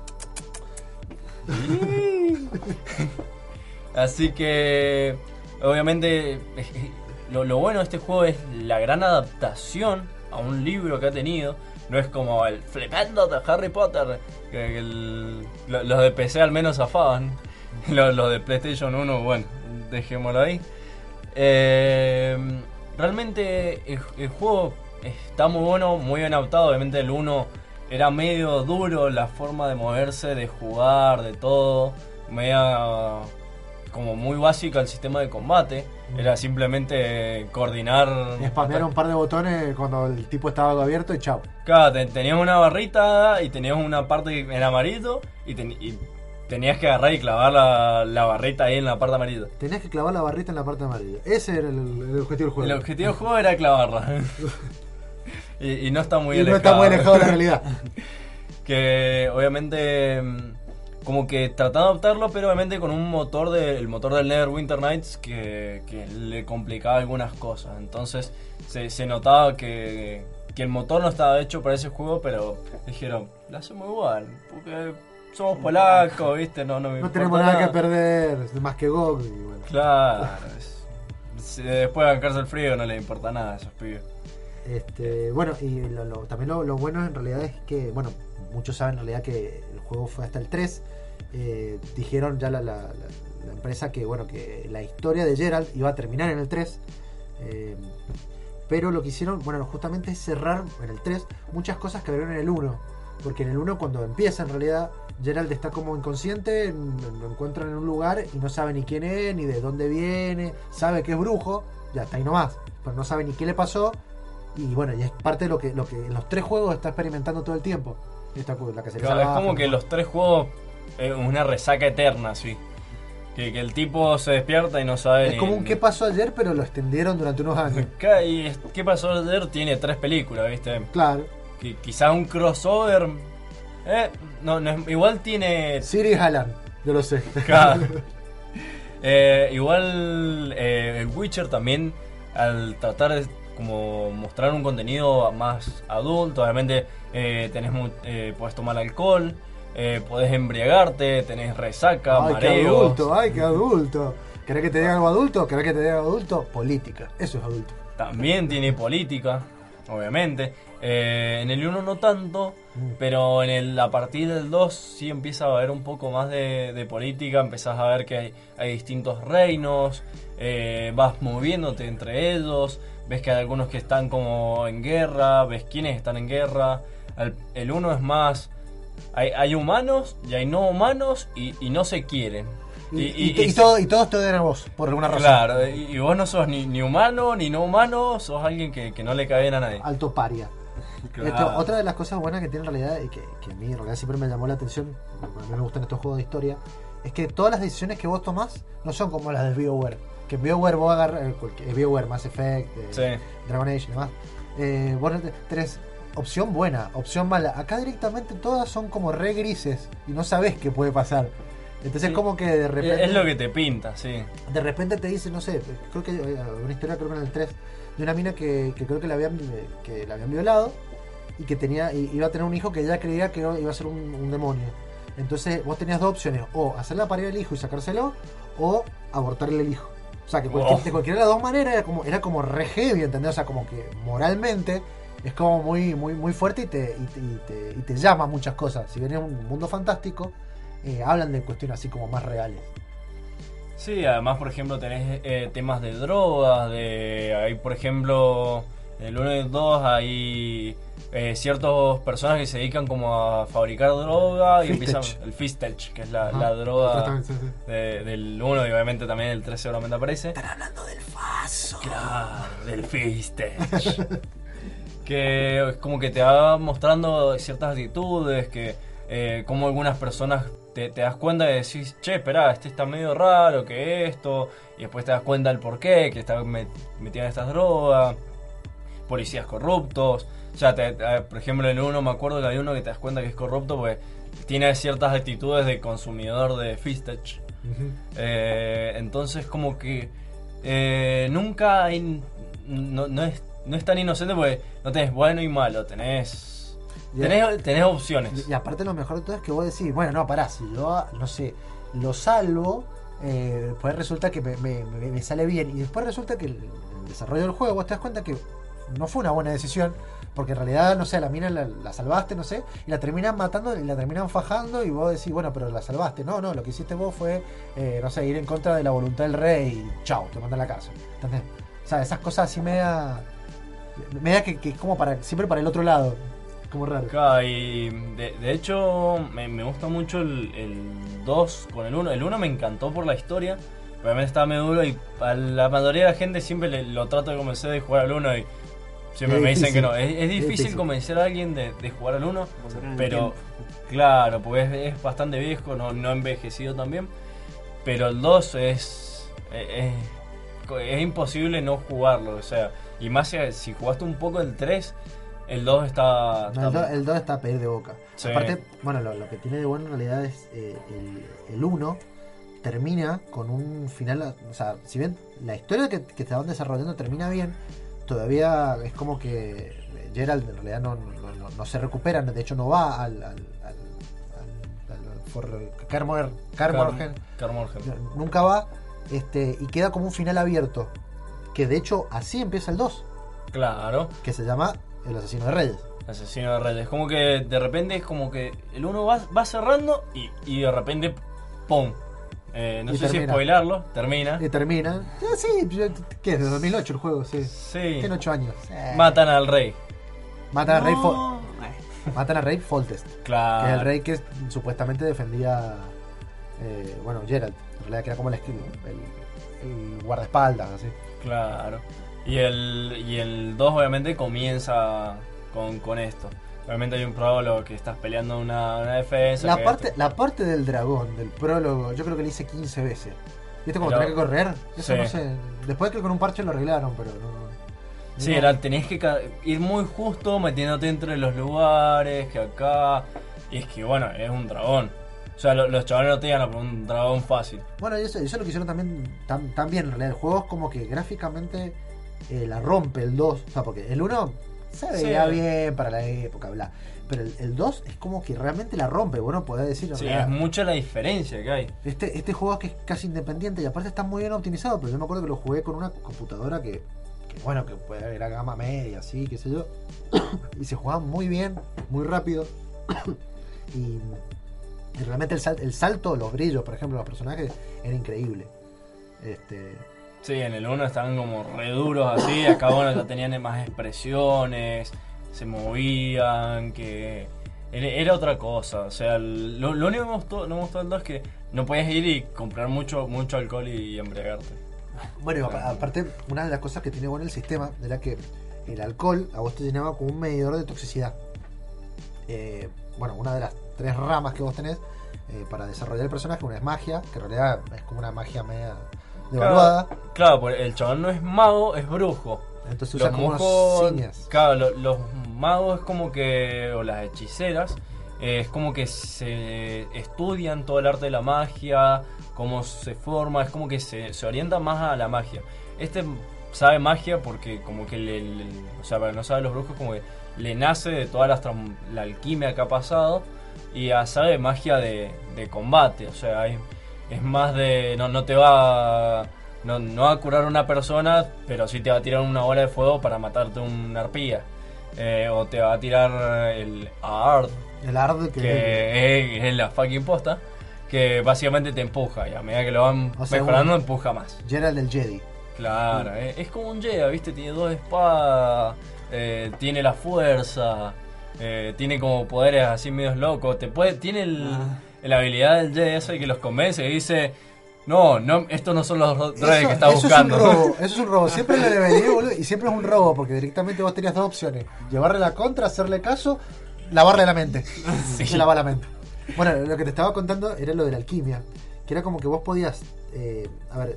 Speaker 7: Así que, obviamente, lo, lo bueno de este juego es la gran adaptación a un libro que ha tenido. No es como el flipendo de Harry Potter, que, que el- lo- los de P C al menos zafaban. Los, los de PlayStation uno, bueno, dejémoslo ahí. Eh, realmente el, el juego está muy bueno, muy bien adaptado. Obviamente el uno era medio duro la forma de moverse, de jugar, de todo. Media como muy básica el sistema de combate. Era simplemente coordinar.
Speaker 6: Spamear un par de botones cuando el tipo estaba algo abierto y chao.
Speaker 7: Claro, te- tenías una barrita y tenías una parte en amarillo y, ten- y tenías que agarrar y clavar la, la barrita ahí en la parte amarilla.
Speaker 6: Tenías que clavar la barrita en la parte amarilla. Ese era el, el objetivo del juego.
Speaker 7: El objetivo del juego era clavarla. y, y no está muy
Speaker 6: Y no
Speaker 7: alejado.
Speaker 6: está muy alejado de la realidad.
Speaker 7: Que obviamente mm, como que trataba de adaptarlo, pero obviamente con un motor de, el motor del Neverwinter Nights que, que le complicaba algunas cosas. Entonces se, se notaba que, que el motor no estaba hecho para ese juego, pero dijeron, lo hacemos igual, porque somos polacos, ¿viste? No, no me
Speaker 6: No
Speaker 7: importa
Speaker 6: tenemos nada que perder, más que G O G. Y bueno.
Speaker 7: Claro. es- si después de bancarse el frío no les importa nada a esos pibes.
Speaker 6: Este, bueno, y lo- lo- también lo, lo bueno en realidad es que, bueno, muchos saben en realidad que el juego fue hasta el tres. Eh, dijeron ya la, la- la- la empresa que, bueno, que la historia de Geralt iba a terminar en el tres. eh, pero lo que hicieron, bueno, justamente es cerrar en el tres muchas cosas que abrieron en el uno. Porque en el uno, cuando empieza en realidad, Geralt está como inconsciente, en- lo encuentran en un lugar y no sabe ni quién es, ni de dónde viene, sabe que es brujo, ya está ahí nomás, pero no sabe ni qué le pasó. Y bueno, y es parte de lo que, lo que en los tres juegos está experimentando todo el tiempo. Esta, la que se le
Speaker 7: Claro, es
Speaker 6: salva,
Speaker 7: como que los tres juegos es una resaca eterna, sí. Que, que el tipo se despierta y no sabe
Speaker 6: Es
Speaker 7: ni-
Speaker 6: como un qué pasó ayer, pero lo extendieron durante unos años.
Speaker 7: Ca- y es- ¿Qué pasó ayer? Tiene tres películas, ¿viste?
Speaker 6: Claro.
Speaker 7: Que quizás un crossover. Eh, no, no es- igual tiene.
Speaker 6: Siri Haaland, yo lo sé.
Speaker 7: Claro. Eh, igual eh, el Witcher también, al tratar de como mostrar un contenido más adulto, obviamente eh, tenés mu- eh, podés tomar alcohol, eh, podés embriagarte, tenés resaca,
Speaker 6: Ay, qué
Speaker 7: mareos.
Speaker 6: adulto, ay, qué adulto. ¿Querés que te diga algo adulto? ¿Querés que te diga algo adulto? Política, eso es adulto.
Speaker 7: También tiene política, obviamente. Eh, en el uno no tanto, pero en el, a partir del dos sí empieza a haber un poco más de, de política. Empezás a ver que hay, hay distintos reinos, eh, vas moviéndote entre ellos, ves que hay algunos que están como en guerra, ves quiénes están en guerra. Al- el uno es más hay, hay humanos y hay no humanos y, y no se quieren.
Speaker 6: Y, y, y, y, y, todo, y todos te odian a vos, por alguna razón.
Speaker 7: Claro, y, y vos no sos ni, ni humano ni no humano, sos alguien que, que no le cae bien a nadie.
Speaker 6: Alto paria.
Speaker 7: Claro.
Speaker 6: Esto, otra de las cosas buenas que tiene en realidad, y que, que a mí en realidad siempre me llamó la atención, a mí me gustan estos juegos de historia, es que todas las decisiones que vos tomás no son como las de BioWare. Que en BioWare vos agarras, eh, BioWare, Mass Effect, eh,
Speaker 7: sí.
Speaker 6: Dragon Age y demás, eh, vos tenés opción buena, opción mala. Acá directamente todas son como re grises y no sabés qué puede pasar. Entonces sí. Como que de repente...
Speaker 7: Es lo que te pinta, sí.
Speaker 6: De repente te dice, no sé, creo que eh, una historia, creo que en el tres, de una mina que, que creo que la habían que la habían violado y que tenía iba a tener un hijo que ella creía que iba a ser un, un demonio. Entonces vos tenías dos opciones, o hacerla parir al hijo y sacárselo, o abortarle el hijo. O sea, que cualquier, oh. de cualquiera de las dos maneras era como, era como re heavy, ¿entendés? O sea, como que moralmente es como muy, muy, muy fuerte y te, y te, y te, y te llama muchas cosas. Si bien es un mundo fantástico, eh, hablan de cuestiones así como más reales.
Speaker 7: Sí, además, por ejemplo, tenés eh, temas de drogas, de hay, por ejemplo, en el uno y el dos hay eh, ciertas personas que se dedican como a fabricar droga y
Speaker 6: Fistech.
Speaker 7: empiezan el Fistech, que es la, la droga de, del uno y obviamente también el tres seguramente aparece.
Speaker 6: Están hablando del faso.
Speaker 7: Claro, del Fistech. Que es como que te va mostrando ciertas actitudes, que eh, como algunas personas te, te das cuenta y decís, che, esperá, este está medio raro, que esto, y después te das cuenta del porqué, que está met, metida en estas drogas, policías corruptos. O sea, te, te, por ejemplo, en el uno me acuerdo que hay uno que te das cuenta que es corrupto porque tiene ciertas actitudes de consumidor de Fistech. Uh-huh. eh, entonces como que eh, nunca hay, no, no es no es tan inocente porque no tenés bueno y malo, tenés tenés, tenés opciones.
Speaker 6: Y, y aparte lo mejor de todo es que vos decís, bueno, no, pará, si yo, no sé, lo salvo, eh, después resulta que me, me, me sale bien, y después resulta que el, el desarrollo del juego vos te das cuenta que no fue una buena decisión, porque en realidad, no sé, a la mina la, la salvaste, no sé, y la terminan matando y la terminan fajando, y vos decís, bueno, pero la salvaste. No, no, lo que hiciste vos fue, eh, no sé, ir en contra de la voluntad del rey y chao, te mandan a la cárcel. ¿Entendés? O sea, esas cosas así media... media que, que es como para siempre para el otro lado. Como raro.
Speaker 7: Claro, y de, de hecho me, me gusta mucho el, el dos con el uno. El uno me encantó por la historia, realmente estaba medio duro y a la mayoría de la gente siempre le, lo trato de convencer de jugar al uno y siempre es me dicen difícil. que no. Es, es, difícil es difícil convencer a alguien de, de jugar al uno, pero claro, porque es, es bastante viejo, no, no envejecido también. Pero el dos es, es, es imposible no jugarlo, o sea, y más si, si jugaste un poco el tres, el dos está...
Speaker 6: No, está... El dos está a pedir de boca.
Speaker 7: Sí.
Speaker 6: Aparte, bueno, lo, lo que tiene de bueno en realidad es eh, el, el uno termina con un final, o sea, si bien la historia que, que estaban desarrollando termina bien, todavía es como que Geralt en realidad no, no, no, no se recupera, de hecho no va al... al, al, al, al for, Carmor, Carmorgen,
Speaker 7: Carmorgen.
Speaker 6: Nunca va, este, y queda como un final abierto, que de hecho así empieza el dos.
Speaker 7: Claro.
Speaker 6: Que se llama El Asesino de Reyes.
Speaker 7: Asesino de Reyes. Como que de repente es como que el uno va, va cerrando y, y de repente ¡pum! Eh, no y sé termina. si spoilarlo, termina.
Speaker 6: Y termina. Ah, sí, ¿qué es? ¿De dos mil ocho el juego? Sí.
Speaker 7: Sí.
Speaker 6: Tiene ocho años. Eh.
Speaker 7: Matan al rey.
Speaker 6: Matan
Speaker 7: no.
Speaker 6: al rey Fol- Matan al rey Foltest.
Speaker 7: Claro.
Speaker 6: Que es el rey que supuestamente defendía eh, bueno, Geralt. En realidad que era como el, el, el guardaespaldas, así.
Speaker 7: Claro. Y el y el dos obviamente comienza con, con esto. Obviamente hay un prólogo que estás peleando una, una defensa.
Speaker 6: La parte, esto. la parte del dragón, del prólogo, yo creo que lo hice quince veces. ¿Viste cómo tenés que correr? Eso sí. No sé. Después que con un parche lo arreglaron, pero no.
Speaker 7: Sí,
Speaker 6: no.
Speaker 7: Era, tenés que ir muy justo metiéndote entre los lugares, que acá. Y es que bueno, es un dragón. O sea, lo, los chavales no te digan un dragón fácil.
Speaker 6: Bueno, y eso, eso lo que hicieron también tan, tan bien. En realidad, el juego es como que gráficamente eh, la rompe el dos. O sea, porque el uno se veía sí. bien para la época, bla. Pero el, el dos es como que realmente la rompe. Bueno, podés decirlo.
Speaker 7: Sí, es mucha la diferencia que hay.
Speaker 6: Este, este juego que es casi independiente y aparte está muy bien optimizado. Pero yo me acuerdo que lo jugué con una computadora que, que bueno, que era gama media, así, qué sé yo. Y se jugaba muy bien, muy rápido. y... Y realmente el, sal, el salto, los brillos, por ejemplo, los personajes, era increíble. Este...
Speaker 7: Sí, en el uno estaban como re duros así, acá bueno ya tenían más expresiones, se movían, que era, era otra cosa. O sea, lo, lo único que me gustó, no me gustó del dos es que no podías ir y comprar mucho mucho alcohol y, y embriagarte.
Speaker 6: Bueno, aparte, una de las cosas que tiene bueno el sistema era que el alcohol a vos te llenaba como un medidor de toxicidad. Eh, bueno, una de las tres ramas que vos tenés eh, para desarrollar el personaje, una es magia, que en realidad es como una magia media devaluada.
Speaker 7: Claro, claro, porque el chabón no es mago, es brujo.
Speaker 6: Entonces usa
Speaker 7: los
Speaker 6: como
Speaker 7: mojos,
Speaker 6: unas señas.
Speaker 7: Claro, lo, los magos es como que, o las hechiceras, eh, es como que se estudian todo el arte de la magia, cómo se forma, es como que se, se orienta más a la magia. Este sabe magia porque como que le, le, o sea, para que no sabe los brujos, como que le nace de toda la, la alquimia que ha pasado y ya sabe magia de, de combate, o sea, es, es más de, no, no te va a, no, no va a curar una persona, pero sí te va a tirar una bola de fuego para matarte una arpía, eh, o te va a tirar el Ard,
Speaker 6: el Ard que,
Speaker 7: que es, es la fucking posta, que básicamente te empuja y a medida que lo van o sea, mejorando un, empuja más.
Speaker 6: Geralt del Jedi.
Speaker 7: Claro, mm. eh, es como un Jedi, ¿viste? Tiene dos espadas, eh, tiene la fuerza, eh, tiene como poderes así medios locos, te puede, tiene el, ah. la habilidad del Jedi ese que los convence y dice, no, no, estos no son los droides que estás buscando.
Speaker 6: Es un robo, eso es un robo, siempre le debería, boludo, y siempre es un robo, porque directamente vos tenías dos opciones, llevarle la contra, hacerle caso, lavarle la mente. Sí. Se lava la mente. Bueno, lo que te estaba contando era lo de la alquimia, que era como que vos podías, eh, a ver,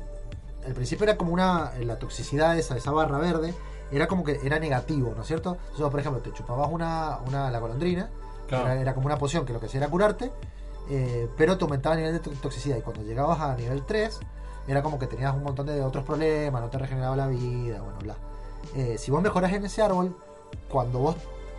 Speaker 6: al principio era como una, la toxicidad esa, esa barra verde, era como que era negativo, ¿no es cierto? Entonces, por ejemplo, te chupabas una, una la golondrina, claro. era, era como una poción que lo que hacía era curarte, eh, pero te aumentaba el nivel de toxicidad, y cuando llegabas a nivel tres, era como que tenías un montón de otros problemas, no te regeneraba la vida, bueno, bla. Eh, si vos mejorás en ese árbol, cuando vos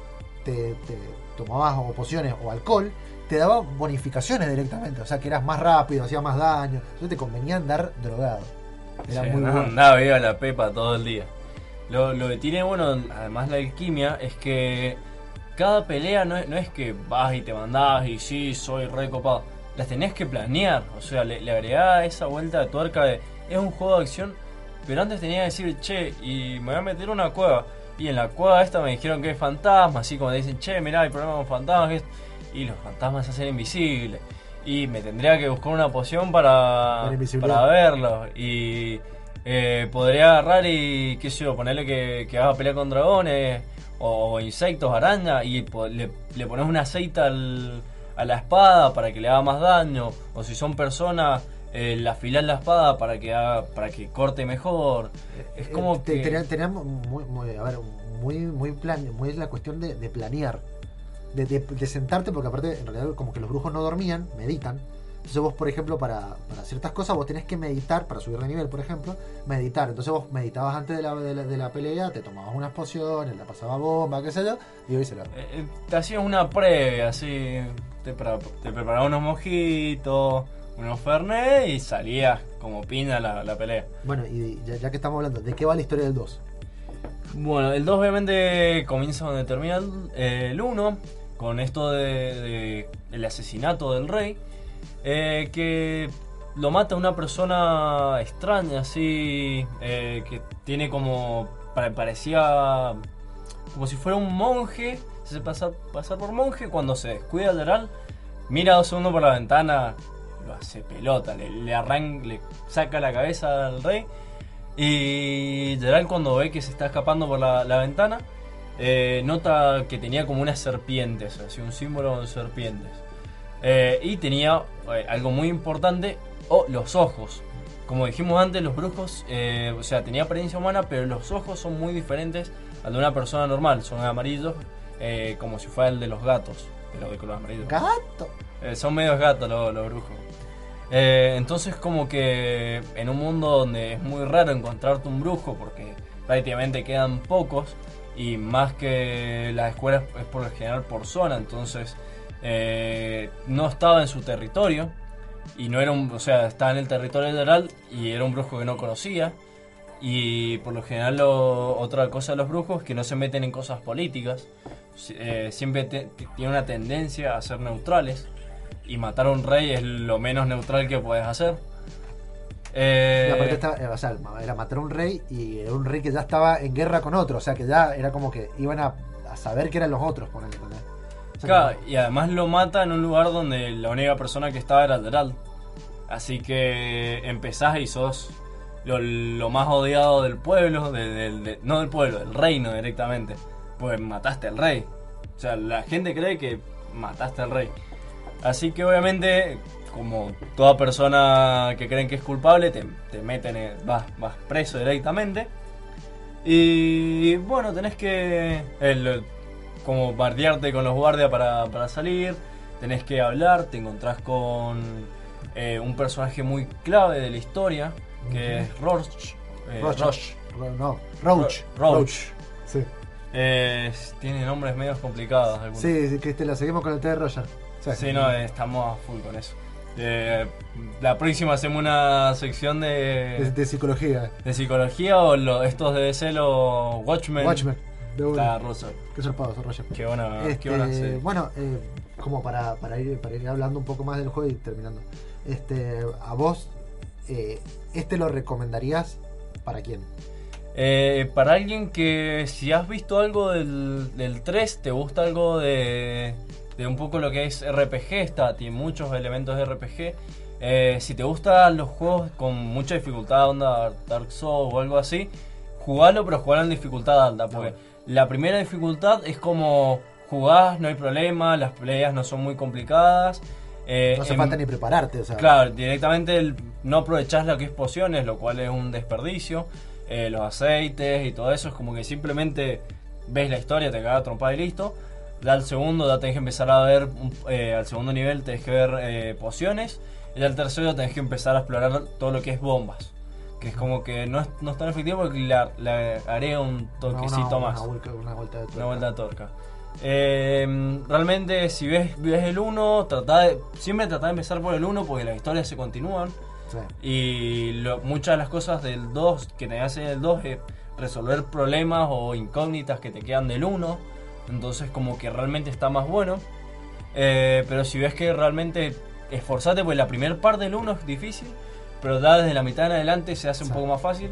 Speaker 6: te, te tomabas o pociones o alcohol, te daba bonificaciones directamente, o sea que eras más rápido, hacía más daño, entonces te convenía andar drogado. Era
Speaker 7: sí,
Speaker 6: muy
Speaker 7: no,
Speaker 6: bueno.
Speaker 7: Andaba viva la pepa todo el día. Lo, lo que tiene bueno, además la alquimia, es que cada pelea no es, no es que vas y te mandás y sí, soy re copado. Las tenés que planear, o sea, le, le agregás esa vuelta de tuerca de es un juego de acción, pero antes tenía que decir, che, y me voy a meter una cueva. Y en la cueva esta me dijeron que es fantasma, así como dicen, che, mirá, hay problema con fantasmas, y los fantasmas se hacen invisibles. Y me tendría que buscar una poción para, para verlos. Y eh, podría agarrar y, qué sé yo, ponerle que, que haga pelea con dragones o, o insectos, arañas, y po, le, le pones un aceite al, a la espada para que le haga más daño. O si son personas, eh, le afilás la espada para que haga, para que corte mejor. Es como
Speaker 6: eh,
Speaker 7: que...
Speaker 6: Teníamos muy, muy, a ver, muy, muy, plan, muy la cuestión de, de planear. De, de, de sentarte, porque aparte en realidad como que los brujos no dormían, meditan. Entonces vos, por ejemplo, para, para ciertas cosas vos tenés que meditar, para subir de nivel, por ejemplo, meditar. Entonces vos meditabas antes de la, de la, de la pelea, te tomabas unas pociones, la pasabas bomba, qué sé yo, y hoy se la...
Speaker 7: Eh, te hacías una previa, así, te, te preparabas unos mojitos, unos fernet y salías como piña la, la pelea.
Speaker 6: Bueno, y ya, ya que estamos hablando, ¿de qué va la historia del dos?
Speaker 7: Bueno, el dos obviamente comienza donde termina el uno, con esto de, de el asesinato del rey, eh, que lo mata una persona extraña, así, eh, que tiene como, parecía como si fuera un monje, se hace pasar, pasar por monje. Cuando se descuida Geralt, mira dos segundos por la ventana, lo hace pelota, le, le arranca, le saca la cabeza al rey. Y Geralt, cuando ve que se está escapando por la, la ventana, eh, nota que tenía como unas serpientes, así un símbolo de serpientes, eh, y tenía eh, algo muy importante, oh, los ojos. Como dijimos antes, los brujos, eh, o sea, tenía apariencia humana, pero los ojos son muy diferentes al de una persona normal. Son amarillos, eh, como si fuera el de los gatos, pero de color amarillo.
Speaker 6: ¿Gato?
Speaker 7: Eh, son medios gatos los, los brujos. Eh, entonces como que en un mundo donde es muy raro encontrarte un brujo, porque prácticamente quedan pocos, y más que las escuelas es por lo general por zona, entonces eh, no estaba en su territorio, y no era un, o sea, estaba en el territorio de Geralt y era un brujo que no conocía. Y por lo general lo, otra cosa de los brujos es que no se meten en cosas políticas, eh, siempre te, tiene una tendencia a ser neutrales. Y matar a un rey es lo menos neutral que puedes hacer. Eh...
Speaker 6: Y aparte estaba, o sea, era matar a un rey, y era un rey que ya estaba en guerra con otro. O sea, que ya era como que iban a, a saber que eran los otros, ponele, ponele. O
Speaker 7: Claro, y además lo mata en un lugar donde la única persona que estaba era Geralt. Así que empezás y sos lo, lo más odiado del pueblo, de, de, de, no del pueblo, del reino directamente. Pues mataste al rey. O sea, la gente cree que mataste al rey. Así que obviamente, como toda persona que creen que es culpable, te, te meten, en, vas, vas preso directamente. Y bueno, tenés que el, como bardearte con los guardias para, para salir. Tenés que hablar, te encontrás con eh, un personaje muy clave de la historia, que es Roach. Eh,
Speaker 6: Roach.
Speaker 7: Roach.
Speaker 6: Ro- no, Roach.
Speaker 7: Ro- Roach.
Speaker 6: Roach. Sí.
Speaker 7: Eh, tiene nombres medio complicados. algunos.
Speaker 6: Sí, sí, que este, la seguimos con el té de Roger. Sí,
Speaker 7: Sí, no, eh, estamos a full con eso. Eh, la próxima hacemos una sección de,
Speaker 6: De, de psicología.
Speaker 7: de psicología o lo- estos debe ser los Watchmen.
Speaker 6: Watchmen. De una.
Speaker 7: Está Roger.
Speaker 6: Qué zarpado, Roger.
Speaker 7: Qué buena,
Speaker 6: Este,
Speaker 7: qué buena serie.
Speaker 6: Bueno, eh, como para, para, ir, para ir hablando un poco más del juego y terminando. Este, a vos, eh, ¿este lo recomendarías para quién?
Speaker 7: Eh, para alguien que si has visto algo del, del tres, te gusta algo de, de un poco lo que es R P G, está, tiene muchos elementos de R P G. Eh, si te gustan los juegos con mucha dificultad, onda Dark Souls o algo así, jugalo, pero jugalo en dificultad alta, porque la primera dificultad es como jugás, no hay problema, las peleas no son muy complicadas. Eh,
Speaker 6: No hace
Speaker 7: en-
Speaker 6: falta ni prepararte, o sea.
Speaker 7: Claro, directamente el- no aprovechás lo que es pociones, lo cual es un desperdicio. Eh, los aceites y todo eso es como que simplemente ves la historia, te cagas trompada y listo. Ya al segundo ya tenés que empezar a ver, eh, al segundo nivel tenés que ver eh, pociones. Y al tercero tenés que empezar a explorar todo lo que es bombas. Que es como que no es, no es tan efectivo porque le, le agrega un toquecito
Speaker 6: una,
Speaker 7: más.
Speaker 6: Una, vuelta, una vuelta de tuerca.
Speaker 7: Una vuelta de tuerca. Eh, realmente si ves, ves el uno, trata de, siempre trata de empezar por el uno porque las historias se continúan.
Speaker 6: Sí.
Speaker 7: Y lo- muchas de las cosas del dos que te hacen el dos es resolver problemas o incógnitas que te quedan del uno. Entonces como que realmente está más bueno. Eh, pero si ves que realmente esforzate, pues la primera parte del uno es difícil, pero ya desde la mitad en adelante se hace un
Speaker 6: Sí.
Speaker 7: poco más fácil.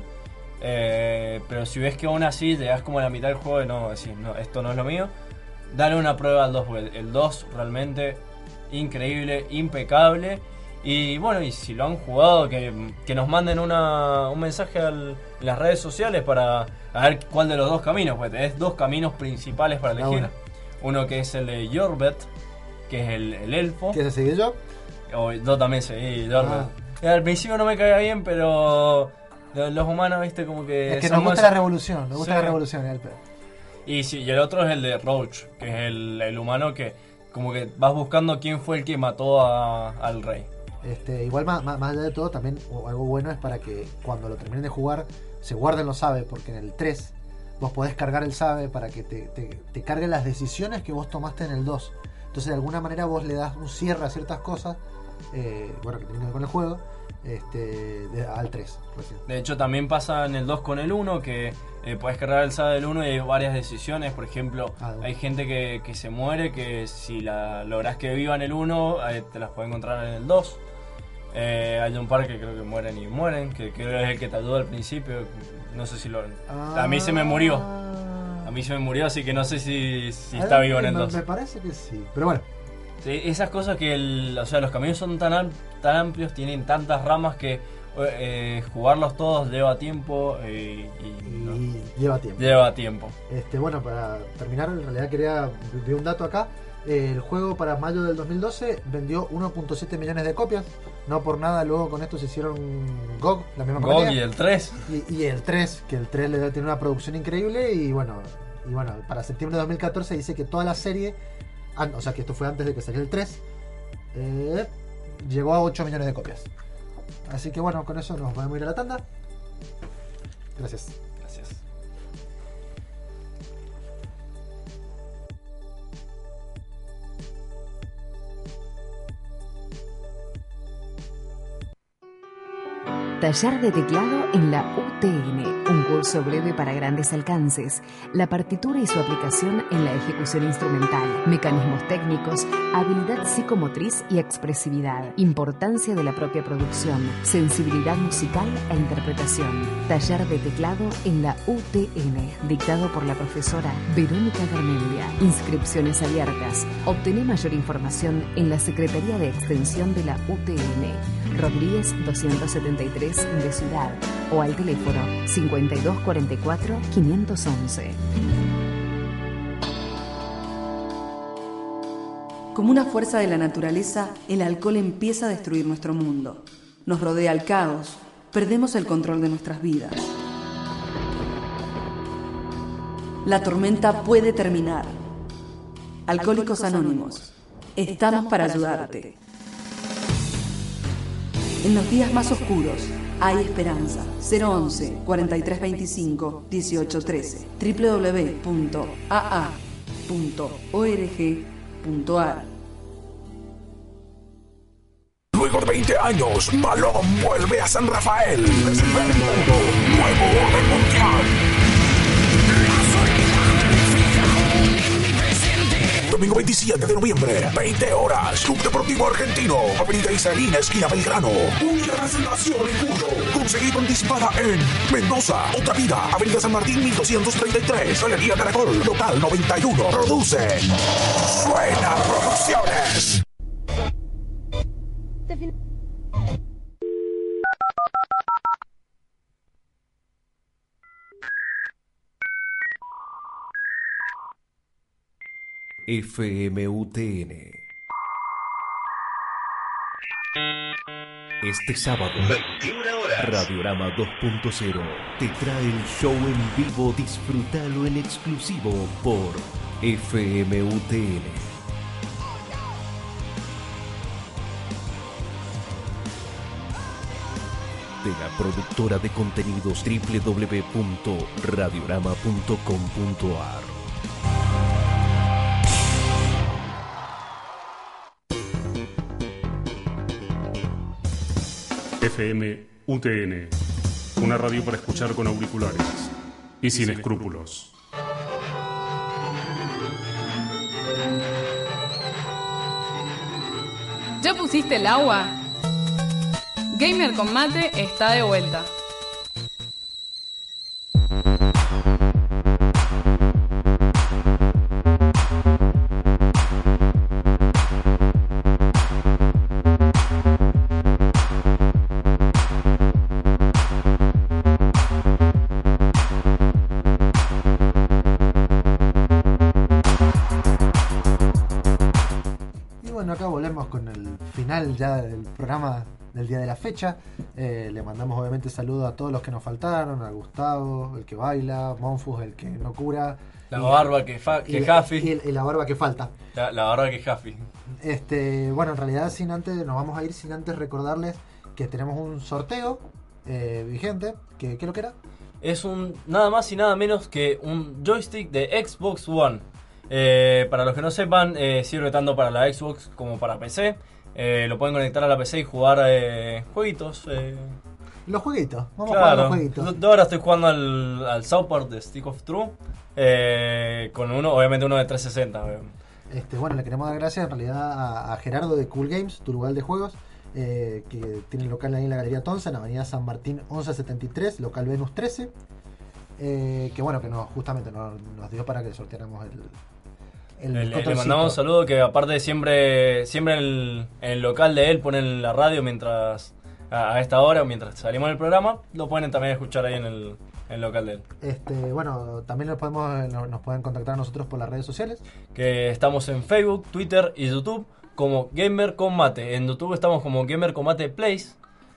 Speaker 7: Eh, pero si ves que aún así te das como a la mitad del juego y no, decís, no, esto no es lo mío, dale una prueba al dos, porque el dos realmente increíble, impecable. Y bueno, y si lo han jugado, que, que nos manden una, un mensaje al- en las redes sociales para a ver cuál de los dos caminos, pues tenés dos caminos principales para
Speaker 6: Ah,
Speaker 7: elegir.
Speaker 6: bueno.
Speaker 7: Uno que es el de Yorbet, que es el, el elfo.
Speaker 6: ¿Qué se sigue yo?
Speaker 7: O, yo también seguí Yorbet.
Speaker 6: Ah.
Speaker 7: Eh, Al principio no me caía bien, pero lo- los humanos, viste, como que...
Speaker 6: Es que
Speaker 7: son
Speaker 6: nos gusta
Speaker 7: más-
Speaker 6: la revolución, nos gusta
Speaker 7: Sí.
Speaker 6: la revolución. El...
Speaker 7: Y sí, y el otro es el de Roach, que es el, el humano que como que vas buscando quién fue el que mató a- al rey.
Speaker 6: Este, igual más, más, más allá de todo, también o- algo bueno es para que cuando lo terminen de jugar se guarden los sabe, porque en el tres vos podés cargar el sabe para que te, te, te cargue las decisiones que vos tomaste en el dos. Entonces de alguna manera vos le das un cierre a ciertas cosas, eh, bueno, que tienen que ver con el juego, este, de- al tres. Recién.
Speaker 7: De hecho también pasa en el dos con el uno, que eh, puedes cargar el sabe del uno y hay varias decisiones. Por ejemplo,
Speaker 6: Ah,
Speaker 7: hay gente que, que se muere, que si la lográs que viva en el uno, eh, te las puedes encontrar en el dos. Eh, hay un par que creo que mueren y mueren, que creo que es el que te ayuda al principio. No sé si lo... A mí se me murió. A mí se me murió, así que no sé si, si está
Speaker 6: Ah,
Speaker 7: vivo en el
Speaker 6: me,
Speaker 7: dos.
Speaker 6: me parece que sí, pero bueno.
Speaker 7: Sí, esas cosas que, el- o sea, los caminos son tan, am- tan amplios, tienen tantas ramas que eh, jugarlos todos lleva tiempo eh, y, no,
Speaker 6: Y lleva tiempo.
Speaker 7: lleva tiempo.
Speaker 6: Este, bueno, para terminar, en realidad quería vi un dato acá. El juego para mayo del dos mil doce vendió uno punto siete millones de copias. No por nada, luego con esto se hicieron G O G, la misma
Speaker 7: G O G
Speaker 6: compañía.
Speaker 7: y el tres.
Speaker 6: Y, y el tres, que el tres le tiene una producción increíble. Y bueno, y bueno, para septiembre de dos mil catorce dice que toda la serie, an- o sea que esto fue antes de que saliera el tres, eh, llegó a ocho millones de copias. Así que bueno, con eso nos vamos a ir a la tanda. Gracias.
Speaker 7: Gracias.
Speaker 17: Taller de teclado en la U T N, un curso breve para grandes alcances. La partitura y su aplicación en la ejecución instrumental, mecanismos técnicos, habilidad psicomotriz y expresividad, importancia de la propia producción, sensibilidad musical e interpretación. Taller de teclado en la U T N, dictado por la profesora Verónica Garmendia. Inscripciones abiertas. Obtené mayor información en la Secretaría de Extensión de la U T N, Rodríguez doscientos setenta y tres de Ciudad, o al teléfono cincuenta y dos cuarenta y cuatro quinientos once.
Speaker 9: Como una fuerza de la naturaleza, el alcohol empieza a destruir nuestro mundo. Nos rodea el caos, perdemos el control de nuestras vidas. La tormenta puede terminar. Alcohólicos Anónimos, estamos para ayudarte. En los días más oscuros hay esperanza. cero once, cuarenta y tres veinticinco, dieciocho trece. doble u doble u doble u punto a a punto org punto a r.
Speaker 1: Luego de veinte años, Balón vuelve a San Rafael. Experimentando nuevo orden mundial. Domingo veintisiete de noviembre, veinte horas, Club Deportivo Argentino, Avenida Isalina, esquina Belgrano. Única reservación en Cuyo. Conseguí con dispara en Mendoza, Otra Vida, Avenida San Martín mil doscientos treinta y tres, Galería Caracol, local noventa y uno. Produce Suena Producciones.
Speaker 2: F M U T N. Este sábado,
Speaker 16: veintiuna horas,
Speaker 2: Radiorama dos punto cero te trae el show en vivo. Disfrútalo en exclusivo por F M U T N. De la productora de contenidos doble u doble u doble u punto radiorama punto com punto a r.
Speaker 4: F M U T N, una radio para escuchar con auriculares y sin escrúpulos.
Speaker 5: ¿Ya pusiste el agua? Gamer con Mate está de vuelta.
Speaker 6: Acá volvemos con el final ya del programa del día de la fecha. Eh, le mandamos obviamente saludos a todos los que nos faltaron, a Gustavo, el que baila, Monfus, el que no cura,
Speaker 7: la
Speaker 6: y,
Speaker 7: barba que, fa que
Speaker 6: y,
Speaker 7: Jaffi
Speaker 6: y, y la barba que falta.
Speaker 7: La, la barba que Jaffi.
Speaker 6: Este, bueno, en realidad sin antes, nos vamos a ir sin antes recordarles que tenemos un sorteo eh, vigente. ¿Qué es lo que era?
Speaker 7: Es un nada más y nada menos que un joystick de Xbox One. Eh, para los que no sepan, eh, sirve tanto para la Xbox como para P C. Eh, lo pueden conectar a la P C y jugar eh, jueguitos. Eh.
Speaker 6: Los jueguitos, vamos
Speaker 7: claro.
Speaker 6: a jugar los jueguitos.
Speaker 7: Yo ahora estoy jugando al, al South Park de Stick of Truth. Eh, con uno, obviamente uno de trescientos sesenta.
Speaker 6: Este, bueno, le queremos dar gracias en realidad a, a Gerardo de Cool Games, tu lugar de juegos, eh, que tiene el local ahí en la Galería Tonza, en Avenida San Martín once setenta y tres, local Venus trece. Eh, que bueno, que nos, justamente nos, nos dio para que sorteáramos el... El
Speaker 7: le, le mandamos un saludo, que aparte siempre siempre en el, en el local de él ponen la radio mientras a, a esta hora, mientras salimos del programa, lo pueden también escuchar ahí en el, en el local de él.
Speaker 6: Este, bueno, también nos, podemos, nos, nos pueden contactar a nosotros por las redes sociales.
Speaker 7: Que estamos en Facebook, Twitter y YouTube como Gamer con Mate. En YouTube estamos como Gamer con Mate Plays.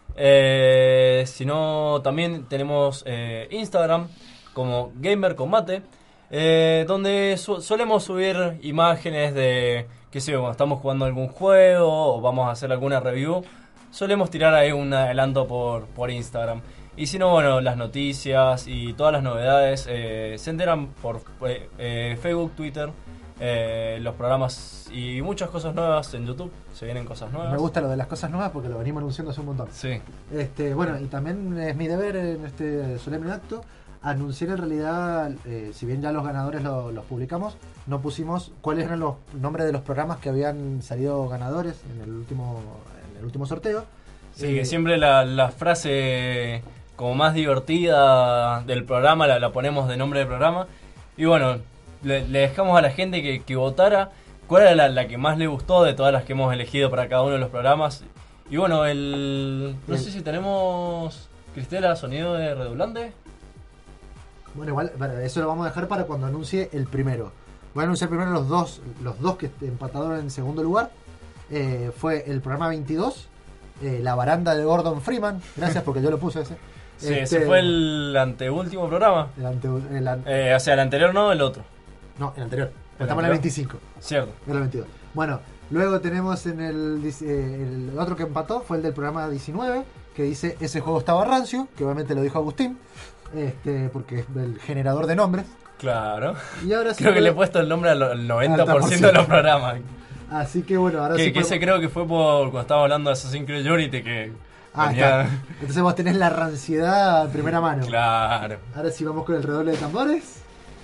Speaker 7: Eh, si no, también tenemos eh, Instagram como Gamer con Mate. Eh, donde su solemos subir imágenes de, qué sé yo, cuando estamos jugando algún juego o vamos a hacer alguna review, solemos tirar ahí un adelanto por, por Instagram. Y si no, bueno, las noticias y todas las novedades eh, se enteran por eh, eh, Facebook, Twitter eh, los programas y muchas cosas nuevas en YouTube. Se vienen cosas nuevas.
Speaker 6: Me gusta lo de las cosas nuevas porque lo venimos anunciando hace un montón.
Speaker 7: Sí.
Speaker 6: Este, bueno, y también es mi deber en este solemne acto anunciar en realidad, eh, si bien ya los ganadores lo- los publicamos, no pusimos cuáles eran los nombres de los programas que habían salido ganadores en el último, en el último sorteo.
Speaker 7: Sí,
Speaker 6: Eh,
Speaker 7: que siempre la, la frase como más divertida del programa la, la ponemos de nombre del programa. Y bueno, le, le dejamos a la gente que, que votara cuál era la, la que más le gustó de todas las que hemos elegido para cada uno de los programas. Y bueno, el no
Speaker 6: El-
Speaker 7: sé si tenemos, Cristela, sonido de redoblante.
Speaker 6: Bueno, igual, bueno, eso lo vamos a dejar para cuando anuncie el primero. Voy a anunciar primero los dos, los dos que empataron en segundo lugar. Eh, fue el programa veintidós, eh, La Baranda de Gordon Freeman. Gracias porque yo lo puse ese.
Speaker 7: Sí,
Speaker 6: Este,
Speaker 7: ese fue el anteúltimo programa.
Speaker 6: El ante, el an-
Speaker 7: Eh, o sea, el anterior no, el otro.
Speaker 6: No, el anterior.
Speaker 7: ¿El
Speaker 6: Estamos en el
Speaker 7: anterior?
Speaker 6: veinticinco.
Speaker 7: Cierto.
Speaker 6: En el veintidós. Bueno, luego tenemos en el, dic- eh, el otro que empató fue el del programa diecinueve, que dice ese juego estaba rancio, que obviamente lo dijo Agustín, este, porque es el generador de nombres.
Speaker 7: Claro.
Speaker 6: Y ahora sí
Speaker 7: creo que
Speaker 6: puede-
Speaker 7: le he puesto el nombre al al noventa por ciento de los programas.
Speaker 6: Así que bueno, ahora
Speaker 7: Que,
Speaker 6: sí
Speaker 7: que
Speaker 6: podemos-
Speaker 7: ese creo que fue por cuando estaba hablando de Assassin's Creed Unity que
Speaker 6: Ah,
Speaker 7: venía-
Speaker 6: está. Entonces vos tenés la ranciedad en primera mano.
Speaker 7: Claro.
Speaker 6: Ahora sí vamos con el redoble de tambores.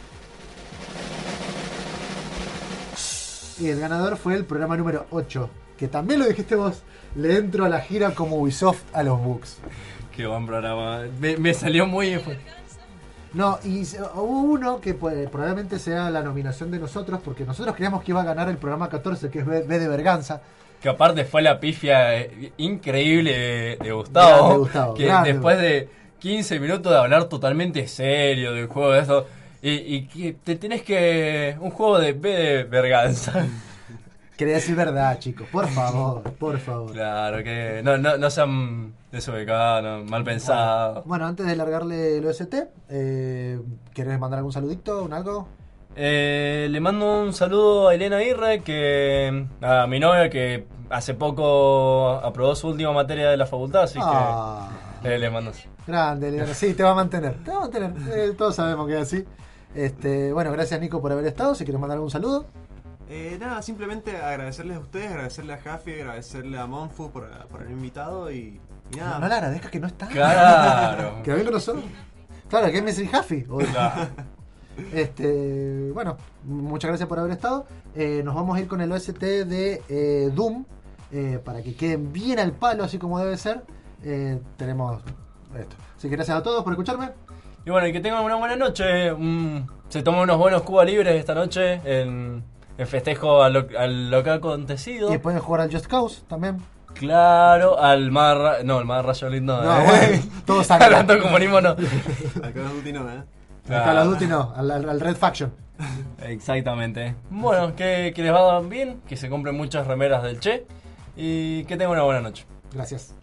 Speaker 6: Y el ganador fue el programa número ocho, que también lo dijiste vos. Le entro a la gira como Ubisoft a los bugs.
Speaker 7: Qué buen programa. Me, me salió muy...
Speaker 6: No, y se- hubo uno que pues, probablemente sea la nominación de nosotros, porque nosotros creíamos que iba a ganar el programa catorce, que es B, B de Berganza.
Speaker 7: Que aparte fue la pifia eh, increíble de, de Gustavo.
Speaker 6: Grande, Gustavo,
Speaker 7: que
Speaker 6: grande.
Speaker 7: después de quince minutos de hablar totalmente serio del juego de eso. Y, y que te tenés que... Un juego de B de Berganza.
Speaker 6: Quería decir verdad, chicos, por favor, por favor.
Speaker 7: Claro, que no, no, no sean desubicados, no, mal pensados.
Speaker 6: Bueno, antes de largarle el O S T, eh, ¿querés mandar algún saludito, un algo?
Speaker 7: Eh, le mando un saludo a Elena Irre, que a mi novia que hace poco aprobó su última materia de la facultad, así
Speaker 6: Ah.
Speaker 7: que eh, le mando.
Speaker 6: Grande, Leonardo. Sí, te va a mantener. Te va a mantener. Eh, todos sabemos que es así. Este, bueno, gracias Nico por haber estado. Si quieres mandar algún saludo.
Speaker 8: Eh, nada, simplemente agradecerles a ustedes, agradecerle a Jaffi, agradecerle a Monfu por, por haber invitado y, y nada.
Speaker 6: No, no le agradezcas que no está.
Speaker 7: Claro.
Speaker 6: Que venga con nosotros. Claro, que es Messi Jaffi. O-
Speaker 7: Claro.
Speaker 6: Este, bueno, muchas gracias por haber estado. Eh, nos vamos a ir con el O S T de eh, Doom. eh, para que queden bien al palo, así como debe ser. Eh, tenemos esto. Así que gracias a todos por escucharme.
Speaker 7: Y bueno, y que tengan una buena noche. Mm, se toman unos buenos Cuba libres esta noche en, en festejo a lo, a lo que ha acontecido.
Speaker 6: Y pueden jugar al Just Cause también.
Speaker 7: Claro, al mar... Ra- No, el mar Rayo Lindo.
Speaker 6: No,
Speaker 7: eh.
Speaker 6: bueno, todos sangran.
Speaker 7: Tanto comunismo no.
Speaker 8: Al Call of Duty no, ¿eh?
Speaker 6: Al Call of Duty no, al, al- al Red Faction.
Speaker 7: Exactamente. Bueno, que, que les vaya bien, que se compren muchas remeras del Che y que tengan una buena noche.
Speaker 6: Gracias.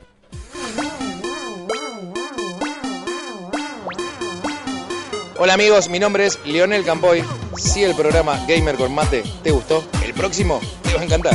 Speaker 18: Hola amigos, mi nombre es Leonel Campoy. Si el programa Gamer con Mate te gustó, el próximo te va a encantar.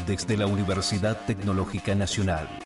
Speaker 2: desde la Universidad Tecnológica Nacional.